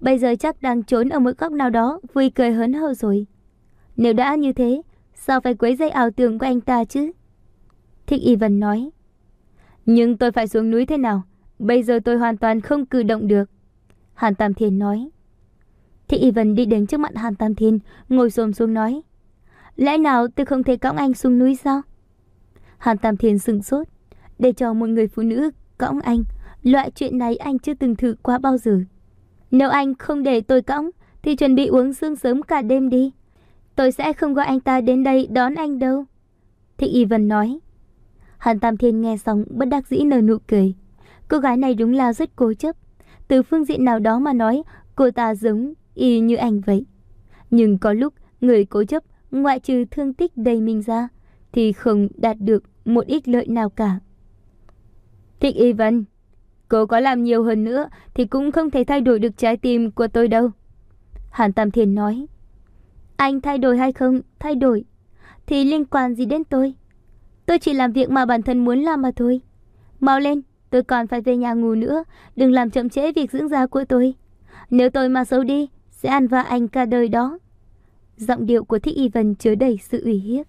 bây giờ chắc đang trốn ở một góc nào đó vui cười hớn hở rồi. Nếu đã như thế, sao phải quấy rầy ảo tưởng của anh ta chứ? Thích Y Vân nói. Nhưng tôi phải xuống núi thế nào? Bây giờ tôi hoàn toàn không cử động được. Hàn Tam Thiên nói. Thích Y Vân đi đến trước mặt Hàn Tam Thiên, ngồi xổm xuống nói. Lẽ nào tôi không thể cõng anh xuống núi sao? Hàn Tam Thiên sững sốt. Để cho một người phụ nữ cõng anh, loại chuyện này anh chưa từng thử qua bao giờ. Nếu anh không để tôi cõng thì chuẩn bị uống sương sớm cả đêm đi. Tôi sẽ không gọi anh ta đến đây đón anh đâu. Thích Y Vân nói. Hàn Tam Thiên nghe xong bất đắc dĩ nở nụ cười. Cô gái này đúng là rất cố chấp. Từ phương diện nào đó mà nói, cô ta giống y như anh vậy. Nhưng có lúc người cố chấp ngoại trừ thương tích đầy mình ra thì không đạt được một ít lợi nào cả. Thích Y Vân, cô có làm nhiều hơn nữa thì cũng không thể thay đổi được trái tim của tôi đâu. Hàn Tam Thiên nói. Anh thay đổi hay không thay đổi thì liên quan gì đến tôi? Tôi chỉ làm việc mà bản thân muốn làm mà thôi. Mau lên, tôi còn phải về nhà ngủ nữa. Đừng làm chậm trễ việc dưỡng da của tôi. Nếu tôi mà xấu đi, sẽ ăn vạ anh cả đời đó. Giọng điệu của Thích Y Vân chứa đầy sự uy hiếp.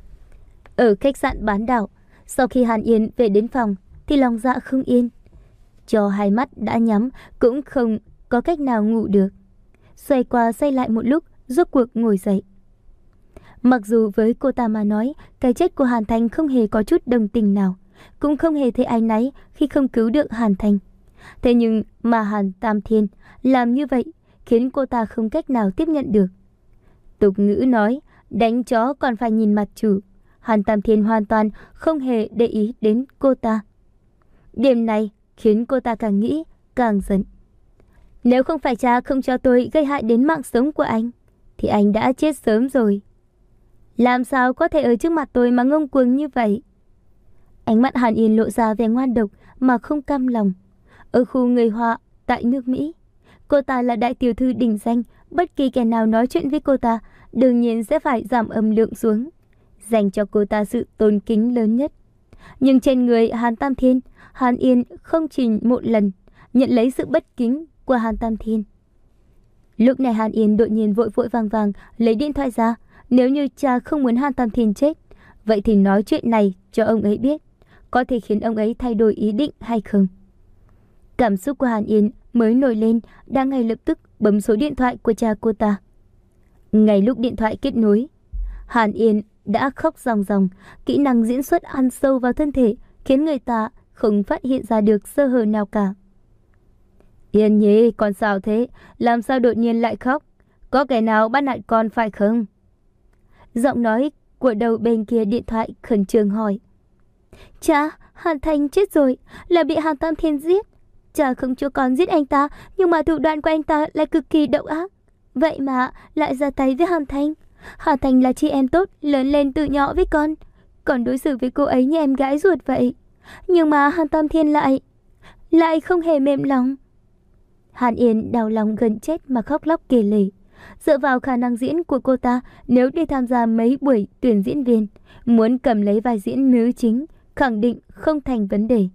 Ở khách sạn bán đảo, sau khi Hàn Yên về đến phòng thì lòng dạ không yên. Cho hai mắt đã nhắm cũng không có cách nào ngủ được. Xoay qua xoay lại một lúc, rốt cuộc ngồi dậy. Mặc dù với cô ta mà nói, cái chết của Hàn Thành không hề có chút đồng tình nào, cũng không hề thấy áy náy khi không cứu được Hàn Thành. Thế nhưng mà Hàn Tam Thiên làm như vậy khiến cô ta không cách nào tiếp nhận được. Tục ngữ nói, đánh chó còn phải nhìn mặt chủ. Hàn Tam Thiên hoàn toàn không hề để ý đến cô ta. Điểm này khiến cô ta càng nghĩ càng giận. Nếu không phải cha không cho tôi gây hại đến mạng sống của anh thì anh đã chết sớm rồi. Làm sao có thể ở trước mặt tôi mà ngông cuồng như vậy? Ánh mắt Hàn Yên lộ ra vẻ ngoan độc mà không cam lòng. Ở khu người Hoa tại nước Mỹ, cô ta là đại tiểu thư đỉnh danh. Bất kỳ kẻ nào nói chuyện với cô ta đương nhiên sẽ phải giảm âm lượng xuống, dành cho cô ta sự tôn kính lớn nhất. Nhưng trên người Hàn Tam Thiên, Hàn Yên không chỉ một lần nhận lấy sự bất kính của Hàn Tam Thiên. Lúc này Hàn Yên đột nhiên vội vội vàng vàng lấy điện thoại ra. Nếu như cha không muốn Hàn Tam Thiên chết, vậy thì nói chuyện này cho ông ấy biết, có thể khiến ông ấy thay đổi ý định hay không. Cảm xúc của Hàn Yên mới nổi lên, đã ngay lập tức bấm số điện thoại của cha cô ta. Ngay lúc điện thoại kết nối, Hàn Yên đã khóc ròng ròng. Kỹ năng diễn xuất ăn sâu vào thân thể khiến người ta không phát hiện ra được sơ hở nào cả. Yên Nhi, con sao thế? Làm sao đột nhiên lại khóc? Có kẻ nào bắt nạt con phải không? Giọng nói của đầu bên kia điện thoại khẩn trương hỏi. Cha, Hàn Thành chết rồi, là bị Hàn Tam Thiên giết. Cha không cho con giết anh ta, nhưng mà thủ đoạn của anh ta lại cực kỳ độc ác. Vậy mà lại ra tay với Hàn Thành. Hàn Thành là chị em tốt, lớn lên từ nhỏ với con, còn đối xử với cô ấy như em gái ruột vậy. Nhưng mà Hàn Tam Thiên lại Lại không hề mềm lòng. Hàn Yên đau lòng gần chết mà khóc lóc kể lể. Dựa vào khả năng diễn của cô ta, nếu đi tham gia mấy buổi tuyển diễn viên, muốn cầm lấy vai diễn nữ chính, khẳng định không thành vấn đề.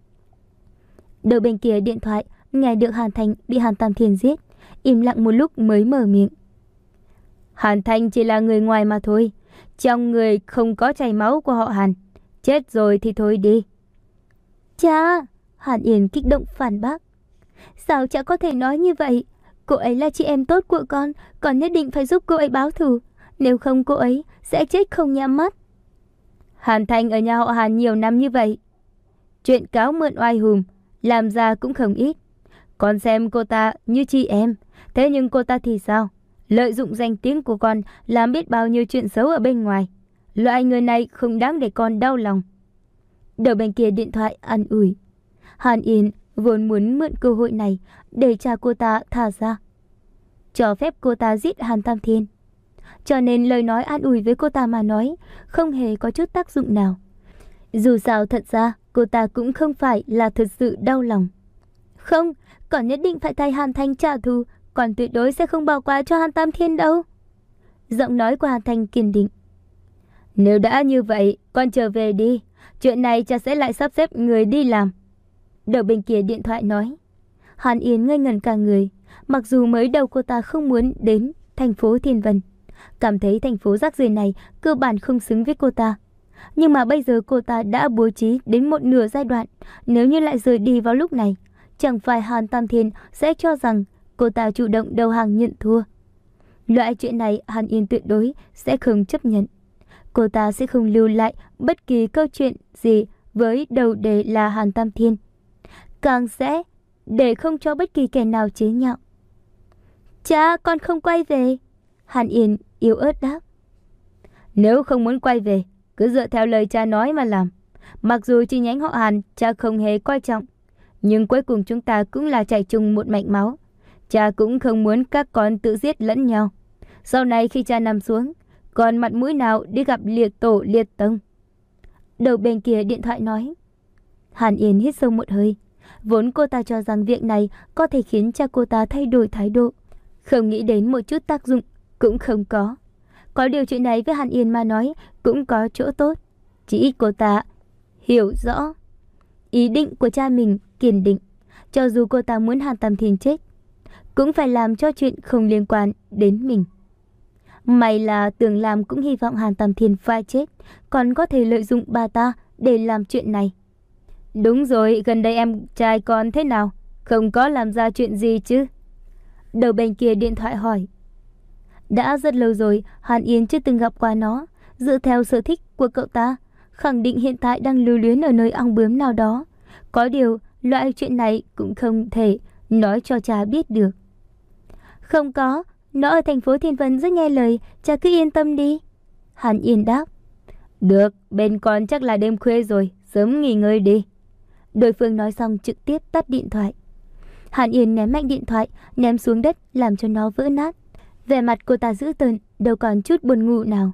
Đầu bên kia điện thoại nghe được Hàn Thành bị Hàn Tam Thiên giết, im lặng một lúc mới mở miệng. Hàn Thành chỉ là người ngoài mà thôi, trong người không có chảy máu của họ Hàn. Chết rồi thì thôi đi. Cha! Hàn Yên kích động phản bác. Sao cha có thể nói như vậy? Cô ấy là chị em tốt của con, con nhất định phải giúp cô ấy báo thù. Nếu không cô ấy sẽ chết không nhắm mắt. Hàn Thành ở nhà họ Hàn nhiều năm như vậy, chuyện cáo mượn oai hùm làm ra cũng không ít. Con xem cô ta như chị em, thế nhưng cô ta thì sao? Lợi dụng danh tiếng của con làm biết bao nhiêu chuyện xấu ở bên ngoài. Loại người này không đáng để con đau lòng. Đầu bên kia điện thoại an ủi. Hàn Yên vốn muốn mượn cơ hội này để cha cô ta thả ra, cho phép cô ta giết Hàn Tam Thiên. Cho nên lời nói an ủi với cô ta mà nói không hề có chút tác dụng nào. Dù sao thật ra cô ta cũng không phải là thật sự đau lòng. Không, con nhất định phải thay Hàn Thành trả thù, còn tuyệt đối sẽ không bỏ qua cho Hàn Tam Thiên đâu. Giọng nói của Hàn Thành kiên định. Nếu đã như vậy, con trở về đi. Chuyện này cha sẽ lại sắp xếp người đi làm. Đầu bên kia điện thoại nói. Hàn Yên ngây ngẩn cả người. Mặc dù mới đầu cô ta không muốn đến thành phố Thiên Vân, cảm thấy thành phố rác rưởi này cơ bản không xứng với cô ta. Nhưng mà bây giờ cô ta đã bố trí đến một nửa giai đoạn, nếu như lại rời đi vào lúc này, chẳng phải Hàn Tam Thiên sẽ cho rằng cô ta chủ động đầu hàng nhận thua. Loại chuyện này Hàn Yên tuyệt đối sẽ không chấp nhận. Cô ta sẽ không lưu lại bất kỳ câu chuyện gì với đầu đề là Hàn Tam Thiên, càng sẽ để không cho bất kỳ kẻ nào chế nhạo. Cha, con không quay về. Hàn Yên yếu ớt đáp. Nếu không muốn quay về, cứ dựa theo lời cha nói mà làm. Mặc dù chi nhánh họ Hàn cha không hề coi trọng, nhưng cuối cùng chúng ta cũng là chảy chung một mạch máu. Cha cũng không muốn các con tự giết lẫn nhau. Sau này khi cha nằm xuống, còn mặt mũi nào đi gặp liệt tổ liệt tông? Đầu bên kia điện thoại nói. Hàn Yên hít sâu một hơi. Vốn cô ta cho rằng việc này có thể khiến cha cô ta thay đổi thái độ, không nghĩ đến một chút tác dụng cũng không có. Có điều chuyện này với Hàn Yên mà nói cũng có chỗ tốt. Chỉ ít cô ta hiểu rõ ý định của cha mình kiên định. Cho dù cô ta muốn Hàn Tam Thiên chết, cũng phải làm cho chuyện không liên quan đến mình. May là Tưởng Lam cũng hy vọng Hàn Tam Thiên phải chết, còn có thể lợi dụng bà ta để làm chuyện này. Đúng rồi, gần đây em trai con thế nào? Không có làm ra chuyện gì chứ? Đầu bên kia điện thoại hỏi. Đã rất lâu rồi Hàn Yên chưa từng gặp qua nó. Dựa theo sở thích của cậu ta, khẳng định hiện tại đang lưu luyến ở nơi ong bướm nào đó. Có điều loại chuyện này cũng không thể nói cho cha biết được. Không có, nó ở thành phố Thiên Vân rất nghe lời, cha cứ yên tâm đi. Hàn Yên đáp. Được, bên con chắc là đêm khuya rồi, sớm nghỉ ngơi đi. Đối phương nói xong trực tiếp tắt điện thoại. Hàn Yên ném mạnh điện thoại, ném xuống đất làm cho nó vỡ nát. Vẻ mặt cô ta dữ tợn, đâu còn chút buồn ngủ nào.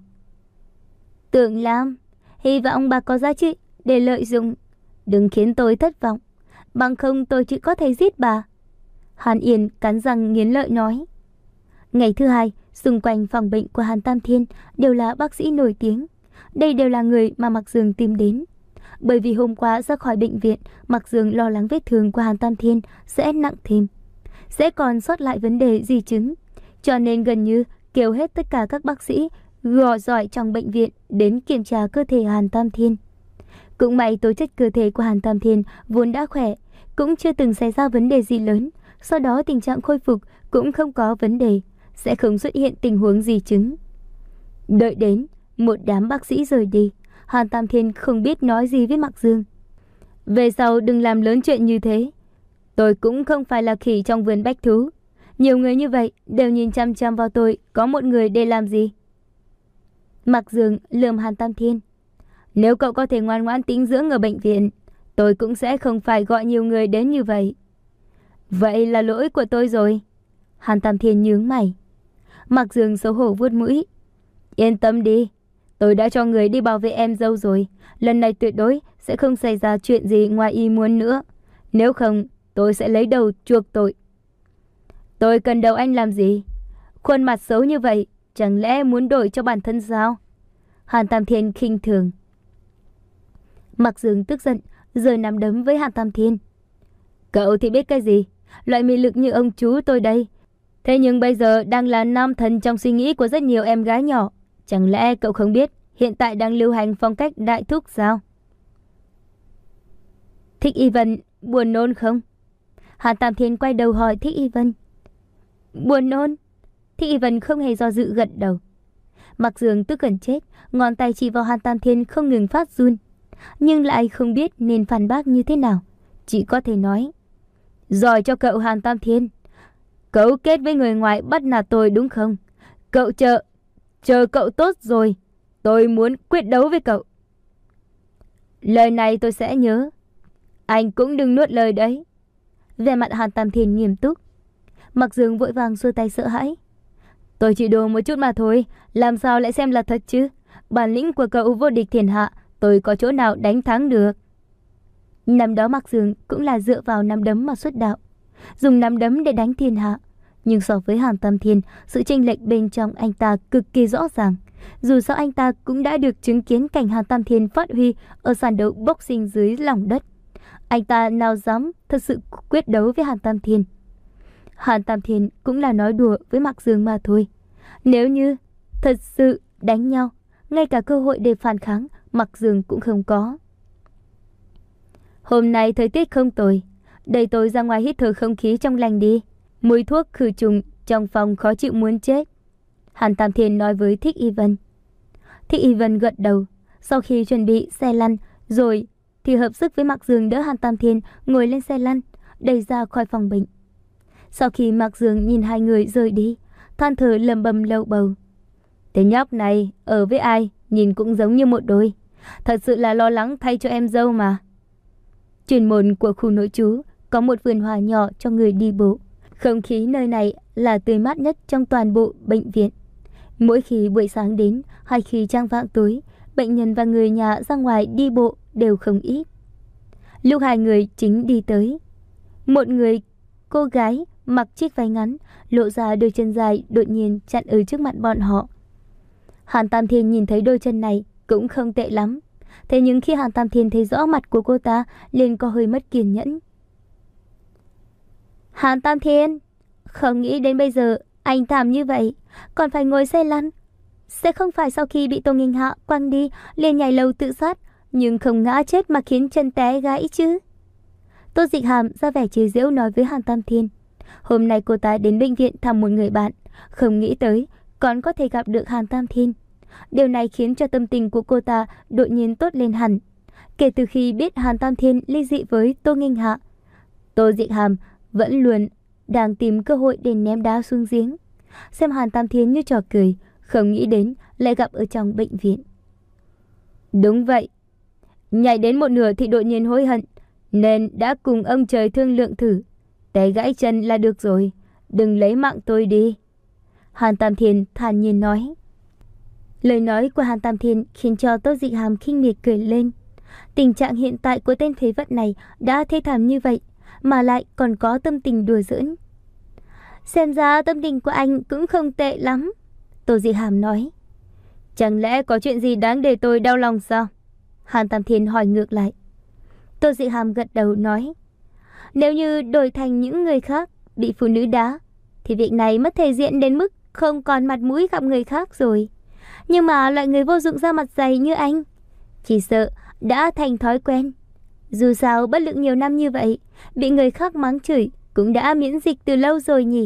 Tưởng Lam, hy vọng bà có giá trị để lợi dụng. Đừng khiến tôi thất vọng, bằng không tôi chỉ có thể giết bà. Hàn Yên cắn răng nghiến lợi nói. Ngày thứ hai, xung quanh phòng bệnh của Hàn Tam Thiên đều là bác sĩ nổi tiếng. Đây đều là người mà Mạc Dương tìm đến. Bởi vì hôm qua ra khỏi bệnh viện, Mạc Dương lo lắng vết thương của Hàn Tam Thiên sẽ nặng thêm, sẽ còn sót lại vấn đề di chứng. Cho nên gần như kêu hết tất cả các bác sĩ gò giỏi trong bệnh viện đến kiểm tra cơ thể Hàn Tam Thiên. Cũng may tố chất cơ thể của Hàn Tam Thiên vốn đã khỏe, cũng chưa từng xảy ra vấn đề gì lớn. Sau đó tình trạng khôi phục cũng không có vấn đề, sẽ không xuất hiện tình huống di chứng. Đợi đến một đám bác sĩ rời đi, Hàn Tam Thiên không biết nói gì với Mạc Dương. Về sau đừng làm lớn chuyện như thế. Tôi cũng không phải là khỉ trong vườn bách thú. Nhiều người như vậy đều nhìn chăm chăm vào tôi, có một người để làm gì? Mạc Dương lườm Hàn Tam Thiên. Nếu cậu có thể ngoan ngoãn tĩnh dưỡng ở bệnh viện, tôi cũng sẽ không phải gọi nhiều người đến như vậy. Vậy là lỗi của tôi rồi. Hàn Tam Thiên nhướng mày. Mạc Dương xấu hổ vuốt mũi. Yên tâm đi, tôi đã cho người đi bảo vệ em dâu rồi. Lần này tuyệt đối sẽ không xảy ra chuyện gì ngoài ý muốn nữa. Nếu không, tôi sẽ lấy đầu chuộc tội. Tôi cần đầu anh làm gì? Khuôn mặt xấu như vậy, chẳng lẽ muốn đổi cho bản thân sao? Hàn Tam Thiên khinh thường. Mạc Dương tức giận, giờ nắm đấm với Hàn Tam Thiên. Cậu thì biết cái gì? Loại mị lực như ông chú tôi đây. Thế nhưng bây giờ đang là nam thần trong suy nghĩ của rất nhiều em gái nhỏ. Chẳng lẽ cậu không biết hiện tại đang lưu hành phong cách đại thúc sao? Thích Y Vân buồn nôn không? Hàn Tam Thiên quay đầu hỏi Thích Y Vân. Buồn nôn? Thích Y Vân không hề do dự gật đầu. Mạc Dương tức gần chết, ngón tay chỉ vào Hàn Tam Thiên không ngừng phát run, nhưng lại không biết nên phản bác như thế nào. Chỉ có thể nói. Giỏi cho cậu Hàn Tam Thiên. Cấu kết với người ngoài bắt nạt tôi đúng không? Cậu chờ, chờ cậu tốt rồi. Tôi muốn quyết đấu với cậu. Lời này tôi sẽ nhớ. Anh cũng đừng nuốt lời đấy. Vẻ mặt Hàn Tam Thiên nghiêm túc. Mạc Dương vội vàng xua tay sợ hãi. Tôi chỉ đùa một chút mà thôi, làm sao lại xem là thật chứ? Bản lĩnh của cậu vô địch thiên hạ, tôi có chỗ nào đánh thắng được? Năm đó Mạc Dương cũng là dựa vào nắm đấm mà xuất đạo, dùng nắm đấm để đánh thiên hạ. Nhưng so với Hàn Tam Thiên, sự chênh lệch bên trong anh ta cực kỳ rõ ràng. Dù sao anh ta cũng đã được chứng kiến cảnh Hàn Tam Thiên phát huy ở sàn đấu boxing dưới lòng đất. Anh ta nào dám thật sự quyết đấu với Hàn Tam Thiên. Hàn Tam Thiên cũng là nói đùa với Mạc Dương mà thôi. Nếu như thật sự đánh nhau, ngay cả cơ hội để phản kháng Mạc Dương cũng không có. Hôm nay thời tiết không tồi, đẩy tôi ra ngoài hít thở không khí trong lành đi. Mùi thuốc khử trùng trong phòng khó chịu muốn chết. Hàn Tam Thiên nói với Thích Y Vân. Thích Y Vân gật đầu. Sau khi chuẩn bị xe lăn rồi thì hợp sức với Mạc Dương đỡ Hàn Tam Thiên ngồi lên xe lăn, đẩy ra khỏi phòng bệnh. Sau khi Mạc Dương nhìn hai người rời đi, than thở lầm bầm lầu bầu. Tên nhóc này ở với ai nhìn cũng giống như một đôi. Thật sự là lo lắng thay cho em dâu mà. Chuyên môn của khu nội trú có một vườn hoa nhỏ cho người đi bộ. Không khí nơi này là tươi mát nhất trong toàn bộ bệnh viện. Mỗi khi buổi sáng đến hay khi chạng vạng tối, bệnh nhân và người nhà ra ngoài đi bộ đều không ít. Lúc hai người chính đi tới, một người cô gái mặc chiếc váy ngắn, lộ ra đôi chân dài đột nhiên chặn ở trước mặt bọn họ. Hàn Tam Thiên nhìn thấy đôi chân này cũng không tệ lắm. Thế nhưng khi Hàn Tam Thiên thấy rõ mặt của cô ta, liền có hơi mất kiên nhẫn. Hàn Tam Thiên, không nghĩ đến bây giờ anh thảm như vậy, còn phải ngồi xe lăn. Sẽ không phải sau khi bị Tô Nghinh Hạ quăng đi liền nhảy lầu tự sát, nhưng không ngã chết mà khiến chân té gãy chứ? Tô Dịch Hàm ra vẻ chế giễu nói với Hàn Tam Thiên. Hôm nay cô ta đến bệnh viện thăm một người bạn, không nghĩ tới còn có thể gặp được Hàn Tam Thiên. Điều này khiến cho tâm tình của cô ta đột nhiên tốt lên hẳn. Kể từ khi biết Hàn Tam Thiên ly dị với Tô Nghinh Hạ, Tô Dịch Hàm vẫn luôn đang tìm cơ hội để ném đá xuống giếng. Xem Hàn Tam Thiên như trò cười, không nghĩ đến lại gặp ở trong bệnh viện. Đúng vậy, nhảy đến một nửa thì đột nhiên hối hận, nên đã cùng ông trời thương lượng thử. Té gãy chân là được rồi, đừng lấy mạng tôi đi. Hàn Tam Thiên thản nhiên nói. Lời nói của Hàn Tam Thiên khiến cho Tô Dịch Hàm khinh miệt cười lên. Tình trạng hiện tại của tên phế vật này đã thê thảm như vậy, mà lại còn có tâm tình đùa giỡn. Xem ra tâm tình của anh cũng không tệ lắm, Tô Dịch Hàm nói. Chẳng lẽ có chuyện gì đáng để tôi đau lòng sao? Hàn Tam Thiên hỏi ngược lại. Tô Dịch Hàm gật đầu nói. Nếu như đổi thành những người khác bị phụ nữ đá, thì việc này mất thể diện đến mức không còn mặt mũi gặp người khác rồi. Nhưng mà loại người vô dụng da mặt dày như anh, chỉ sợ đã thành thói quen. Dù sao bất lực nhiều năm như vậy, bị người khác mắng chửi cũng đã miễn dịch từ lâu rồi nhỉ.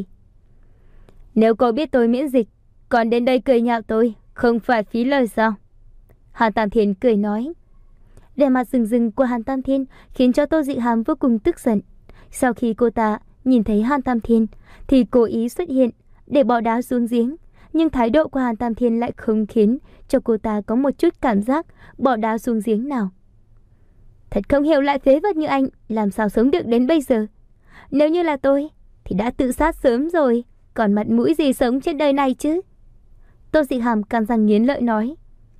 Nếu cô biết tôi miễn dịch, còn đến đây cười nhạo tôi, không phải phí lời sao? Hàn Tam Thiên cười nói. Vẻ mặt rừng rừng của Hàn Tam Thiên khiến cho Tô Dị Hàm vô cùng tức giận. Sau khi cô ta nhìn thấy Hàn Tam Thiên thì cố ý xuất hiện để bỏ đá xuống giếng. Nhưng thái độ của Hàn Tam Thiên lại không khiến cho cô ta có một chút cảm giác bỏ đá xuống giếng nào. Thật không hiểu, lại phế vật như anh làm sao sống được đến bây giờ. Nếu như là tôi thì đã tự sát sớm rồi, còn mặt mũi gì sống trên đời này chứ? Tô Dị Hàm cắn răng nghiến lợi nói.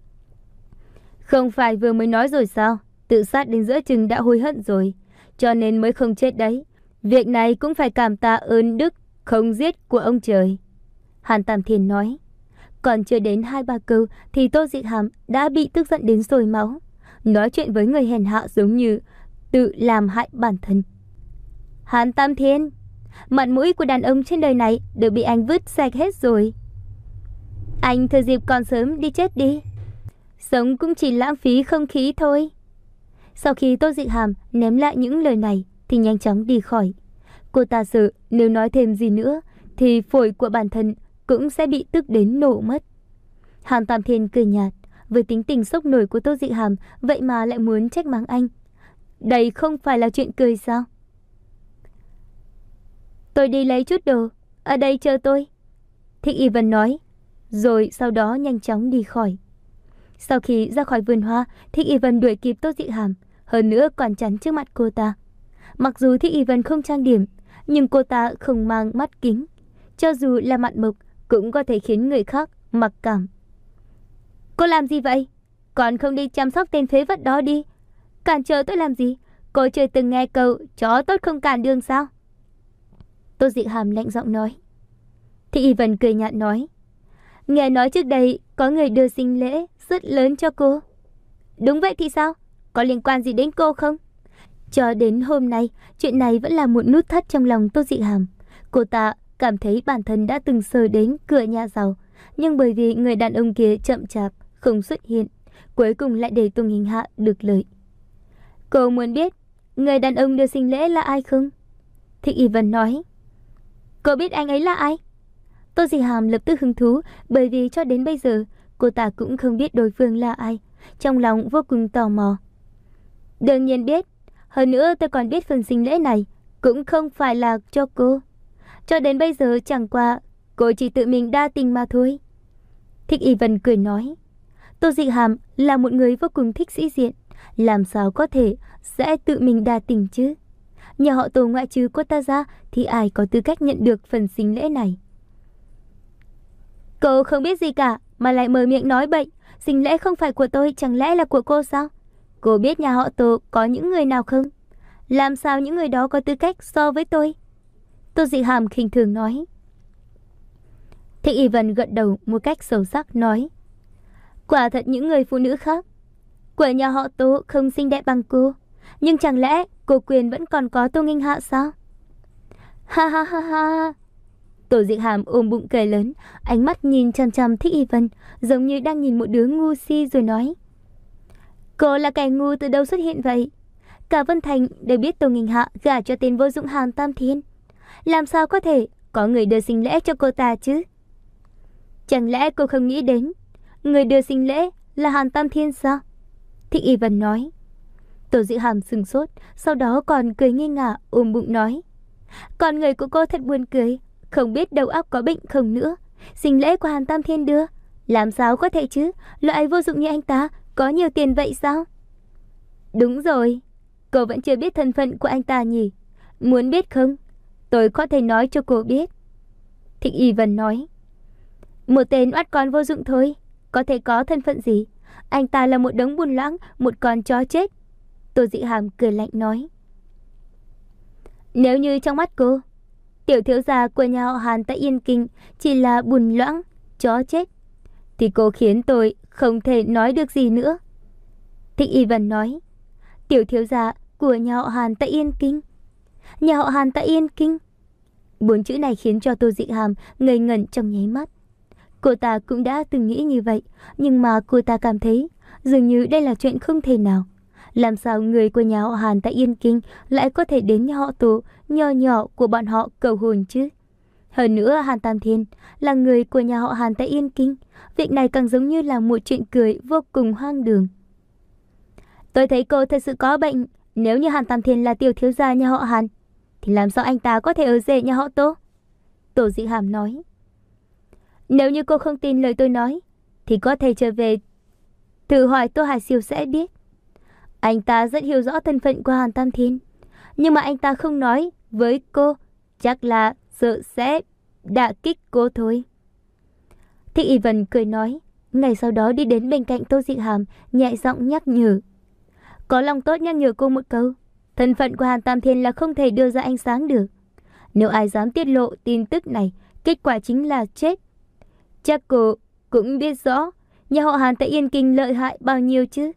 Không phải vừa mới nói rồi sao? Tự sát đến giữa chừng đã hối hận rồi, cho nên mới không chết đấy. Việc này cũng phải cảm tạ ơn đức không giết của ông trời. Hàn Tam Thiên nói. Còn chưa đến hai ba câu thì Tô Dị Hàm đã bị tức giận đến sôi máu. Nói chuyện với người hèn hạ giống như tự làm hại bản thân. Hàn Tam Thiên, mặt mũi của đàn ông trên đời này đều bị anh vứt sạch hết rồi. Anh thừa dịp còn sớm đi chết đi. Sống cũng chỉ lãng phí không khí thôi. Sau khi Tô Dị Hàm ném lại những lời này thì nhanh chóng đi khỏi. Cô ta sợ nếu nói thêm gì nữa thì phổi của bản thân cũng sẽ bị tức đến nổ mất. Hàn Tam Thiên cười nhạt. Với tính tình sốc nổi của Tô Dị Hàm, vậy mà lại muốn trách mắng anh. Đây không phải là chuyện cười sao? Tôi đi lấy chút đồ, ở đây chờ tôi, Thích Y Vân nói, rồi sau đó nhanh chóng đi khỏi. Sau khi ra khỏi vườn hoa, Thích Y Vân đuổi kịp Tô Dị Hàm, hơn nữa còn chắn trước mặt cô ta. Mặc dù Thích Y Vân không trang điểm, nhưng cô ta không mang mắt kính. Cho dù là mặt mộc cũng có thể khiến người khác mặc cảm. Cô làm gì vậy? Còn không đi chăm sóc tên phế vật đó đi. Cản trở tôi làm gì? Cô chưa từng nghe câu chó tốt không cản đường sao? Tô Dị Hàm lạnh giọng nói. Thị Y Vân cười nhạt nói. Nghe nói trước đây có người đưa sinh lễ rất lớn cho cô. Đúng vậy thì sao? Có liên quan gì đến cô không? Cho đến hôm nay, chuyện này vẫn là một nút thắt trong lòng Tô Dị Hàm. Cô ta cảm thấy bản thân đã từng sờ đến cửa nhà giàu, nhưng bởi vì người đàn ông kia chậm chạp, không xuất hiện, cuối cùng lại để Tô Nghinh Hạ được lợi. Cô muốn biết người đàn ông đưa sinh lễ là ai không? Thích Y Vân nói. Cô biết anh ấy là ai? Tô Dị Hàm lập tức hứng thú, bởi vì cho đến bây giờ cô ta cũng không biết đối phương là ai, trong lòng vô cùng tò mò. Đương nhiên biết, hơn nữa tôi còn biết phần sinh lễ này cũng không phải là cho cô. Cho đến bây giờ chẳng qua cô chỉ tự mình đa tình mà thôi. Thích Y Vân cười nói. Tô Dị Hàm là một người vô cùng thích sĩ diện, làm sao có thể sẽ tự mình đa tình chứ? Nhà họ Tô ngoại trừ cô ta ra thì ai có tư cách nhận được phần sinh lễ này? Cô không biết gì cả mà lại mở miệng nói bậy. Sinh lễ không phải của tôi, chẳng lẽ là của cô sao? Cô biết nhà họ Tô có những người nào không? Làm sao những người đó có tư cách so với tôi? Tô Dị Hàm khinh thường nói. Thích Y Vân gật đầu một cách sâu sắc nói. Quả thật những người phụ nữ khác của nhà họ Tô không xinh đẹp bằng cô, nhưng chẳng lẽ cô quyền vẫn còn có Tô Nghinh Hạ sao? Ha ha ha ha. Tô Dị Hàm ôm bụng cười lớn, ánh mắt nhìn chằm chằm Thích Y Vân, giống như đang nhìn một đứa ngu si rồi nói. Cô là kẻ ngu từ đâu xuất hiện vậy? Cả Vân Thành đều biết Tô Nghinh Hạ gả cho tên vô dụng Hàn Tam Thiên. Làm sao có thể có người đưa sinh lễ cho cô ta chứ? Chẳng lẽ cô không nghĩ đến người đưa sinh lễ là Hàn Tam Thiên sao? Thích Y Vân nói. Tô Dị Hàm sừng sốt, sau đó còn cười nghi ngả ôm bụng nói. Con người của cô thật buồn cười, không biết đầu óc có bệnh không nữa. Sinh lễ của Hàn Tam Thiên đưa, làm sao có thể chứ? Loại vô dụng như anh ta có nhiều tiền vậy sao? Đúng rồi, cô vẫn chưa biết thân phận của anh ta nhỉ? Muốn biết không? Tôi có thể nói cho cô biết. Thích Y Vân nói. Một tên oát con vô dụng thôi, có thể có thân phận gì? Anh ta là một đống bùn loãng, một con chó chết. Tô Dị Hàm cười lạnh nói. Nếu như trong mắt cô, tiểu thiếu gia của nhà họ Hàn tại Yên Kinh chỉ là bùn loãng, chó chết, thì cô khiến tôi không thể nói được gì nữa. Thích Y Vân nói. Tiểu thiếu gia của nhà họ Hàn tại Yên Kinh. Nhà họ Hàn tại Yên Kinh. Bốn chữ này khiến cho Tô Dị Hàm ngây ngẩn trong nháy mắt. Cô ta cũng đã từng nghĩ như vậy, nhưng mà cô ta cảm thấy dường như đây là chuyện không thể nào. Làm sao người của nhà họ Hàn tại Yên Kinh lại có thể đến nhà họ Tô nhỏ nhỏ của bọn họ cầu hôn chứ? Hơn nữa Hàn Tam Thiên là người của nhà họ Hàn tại Yên Kinh. Việc này càng giống như là một chuyện cười vô cùng hoang đường. Tôi thấy cô thật sự có bệnh. Nếu như Hàn Tam Thiên là tiểu thiếu gia nhà họ Hàn, thì làm sao anh ta có thể ở rể nhà họ Tô? Tô Dị Hàm nói. Nếu như cô không tin lời tôi nói, thì có thể trở về thử hỏi Tô Hải Siêu sẽ biết. Anh ta rất hiểu rõ thân phận của Hàn Tam Thiên, nhưng mà anh ta không nói với cô, chắc là sợ sẽ đả kích cô thôi. Thích Y Vân cười nói, ngày sau đó đi đến bên cạnh Tô Dị Hàm, nhẹ giọng nhắc nhở. Có lòng tốt nhắc nhở cô một câu, thân phận của Hàn Tam Thiên là không thể đưa ra ánh sáng được. Nếu ai dám tiết lộ tin tức này, kết quả chính là chết. Chắc cô cũng biết rõ nhà họ Hàn tại Yên Kinh lợi hại bao nhiêu chứ.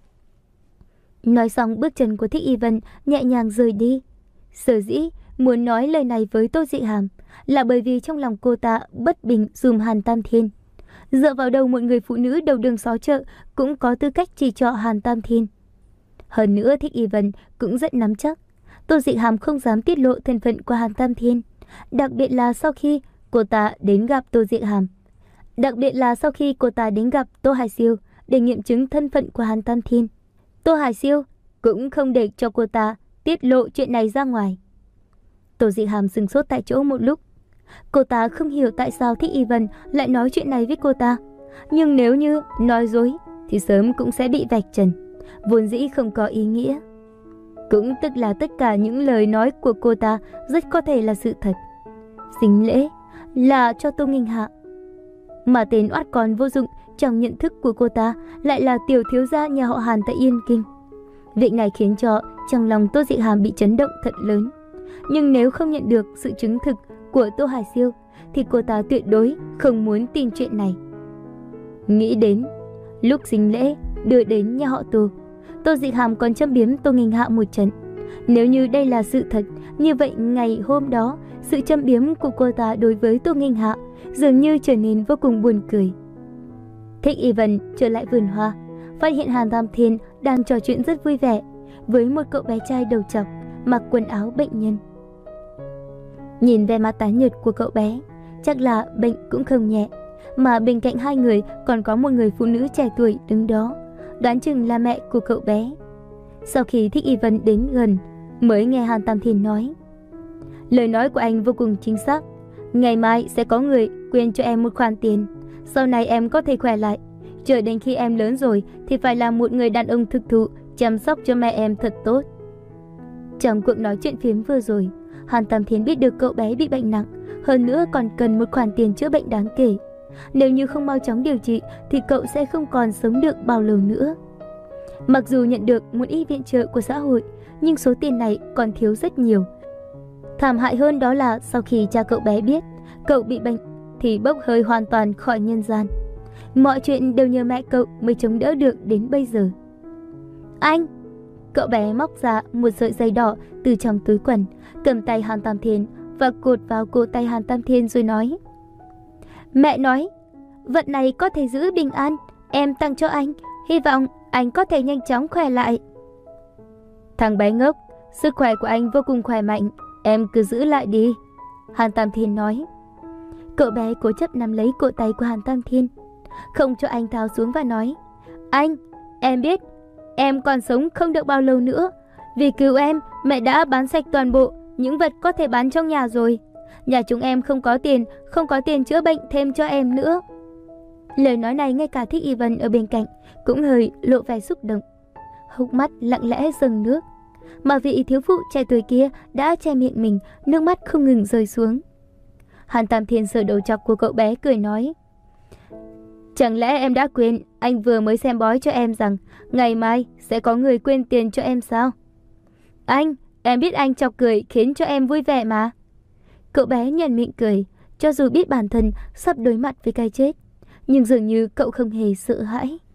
Nói xong, bước chân của Thích Y Vân nhẹ nhàng rời đi. Sở dĩ muốn nói lời này với Tô Dị Hàm là bởi vì trong lòng cô ta bất bình dùm Hàn Tam Thiên. Dựa vào đâu một người phụ nữ đầu đường xó chợ cũng có tư cách chỉ trọ Hàn Tam Thiên. Hơn nữa Thích Y Vân cũng rất nắm chắc Tô Dị Hàm không dám tiết lộ thân phận của Hàn Tam Thiên. Đặc biệt là sau khi cô ta đến gặp Tô Dị Hàm Đặc biệt là sau khi cô ta đến gặp Tô Hải Siêu để nghiệm chứng thân phận của Hàn Tam Thiên. Tô Hải Siêu cũng không để cho cô ta tiết lộ chuyện này ra ngoài. Tô Dị Hàm sừng sốt tại chỗ một lúc. Cô ta không hiểu tại sao Thích Y Vân lại nói chuyện này với cô ta. Nhưng nếu như nói dối thì sớm cũng sẽ bị vạch trần, vốn dĩ không có ý nghĩa. Cũng tức là tất cả những lời nói của cô ta rất có thể là sự thật. Sinh lễ là cho Tô Nghinh Hạ, mà tên oát con vô dụng trong nhận thức của cô ta lại là tiểu thiếu gia nhà họ Hàn tại Yên Kinh. Việc này khiến cho trong lòng Tô Dị Hàm bị chấn động thật lớn. Nhưng nếu không nhận được sự chứng thực của Tô Hải Siêu thì cô ta tuyệt đối không muốn tin chuyện này. Nghĩ đến lúc sinh lễ đưa đến nhà họ Tô, Tô Dị Hàm còn châm biếm Tô Nghinh Hạ một trận. Nếu như đây là sự thật, như vậy ngày hôm đó sự châm biếm của cô ta đối với Tô Nghênh Hạ dường như trở nên vô cùng buồn cười. Thích Y Vân trở lại vườn hoa, phát hiện Hàn Tam Thiên đang trò chuyện rất vui vẻ với một cậu bé trai đầu trọc mặc quần áo bệnh nhân. Nhìn vẻ mặt tái nhợt của cậu bé, chắc là bệnh cũng không nhẹ, mà bên cạnh hai người còn có một người phụ nữ trẻ tuổi đứng đó, đoán chừng là mẹ của cậu bé. Sau khi Thích Y Vân đến gần, mới nghe Hàn Tam Thiên nói: lời nói của anh vô cùng chính xác, ngày mai sẽ có người quyên cho em một khoản tiền, sau này em có thể khỏe lại, chờ đến khi em lớn rồi thì phải là một người đàn ông thực thụ, chăm sóc cho mẹ em thật tốt. Trong cuộc nói chuyện phiếm vừa rồi, Hàn Tam Thiên biết được cậu bé bị bệnh nặng, hơn nữa còn cần một khoản tiền chữa bệnh đáng kể. Nếu như không mau chóng điều trị thì cậu sẽ không còn sống được bao lâu nữa. Mặc dù nhận được một ít viện trợ của xã hội, nhưng số tiền này còn thiếu rất nhiều. Thảm hại hơn đó là sau khi cha cậu bé biết cậu bị bệnh thì bốc hơi hoàn toàn khỏi nhân gian. Mọi chuyện đều nhờ mẹ cậu mới chống đỡ được đến bây giờ. Anh! Cậu bé móc ra một sợi dây đỏ từ trong túi quần, cầm tay Hàn Tam Thiên và cột vào cổ tay Hàn Tam Thiên rồi nói: mẹ nói, vật này có thể giữ bình an, em tặng cho anh, hy vọng anh có thể nhanh chóng khỏe lại. Thằng bé ngốc, sức khỏe của anh vô cùng khỏe mạnh, em cứ giữ lại đi, Hàn Tam Thiên nói. Cậu bé cố chấp nắm lấy cổ tay của Hàn Tam Thiên, không cho anh tháo xuống và nói: anh, em biết, em còn sống không được bao lâu nữa. Vì cứu em, mẹ đã bán sạch toàn bộ những vật có thể bán trong nhà rồi. Nhà chúng em không có tiền, không có tiền chữa bệnh thêm cho em nữa. Lời nói này ngay cả Thích Y Vân ở bên cạnh cũng hơi lộ vẻ xúc động, hốc mắt lặng lẽ dâng nước. Mà vị thiếu phụ trẻ tuổi kia đã che miệng mình, nước mắt không ngừng rơi xuống. Hàn Tam Thiên sờ đầu chọc của cậu bé cười nói: chẳng lẽ em đã quên anh vừa mới xem bói cho em rằng ngày mai sẽ có người quyên tiền cho em sao? Anh, em biết anh chọc cười khiến cho em vui vẻ mà. Cậu bé nhoẻn miệng cười, cho dù biết bản thân sắp đối mặt với cái chết, nhưng dường như cậu không hề sợ hãi.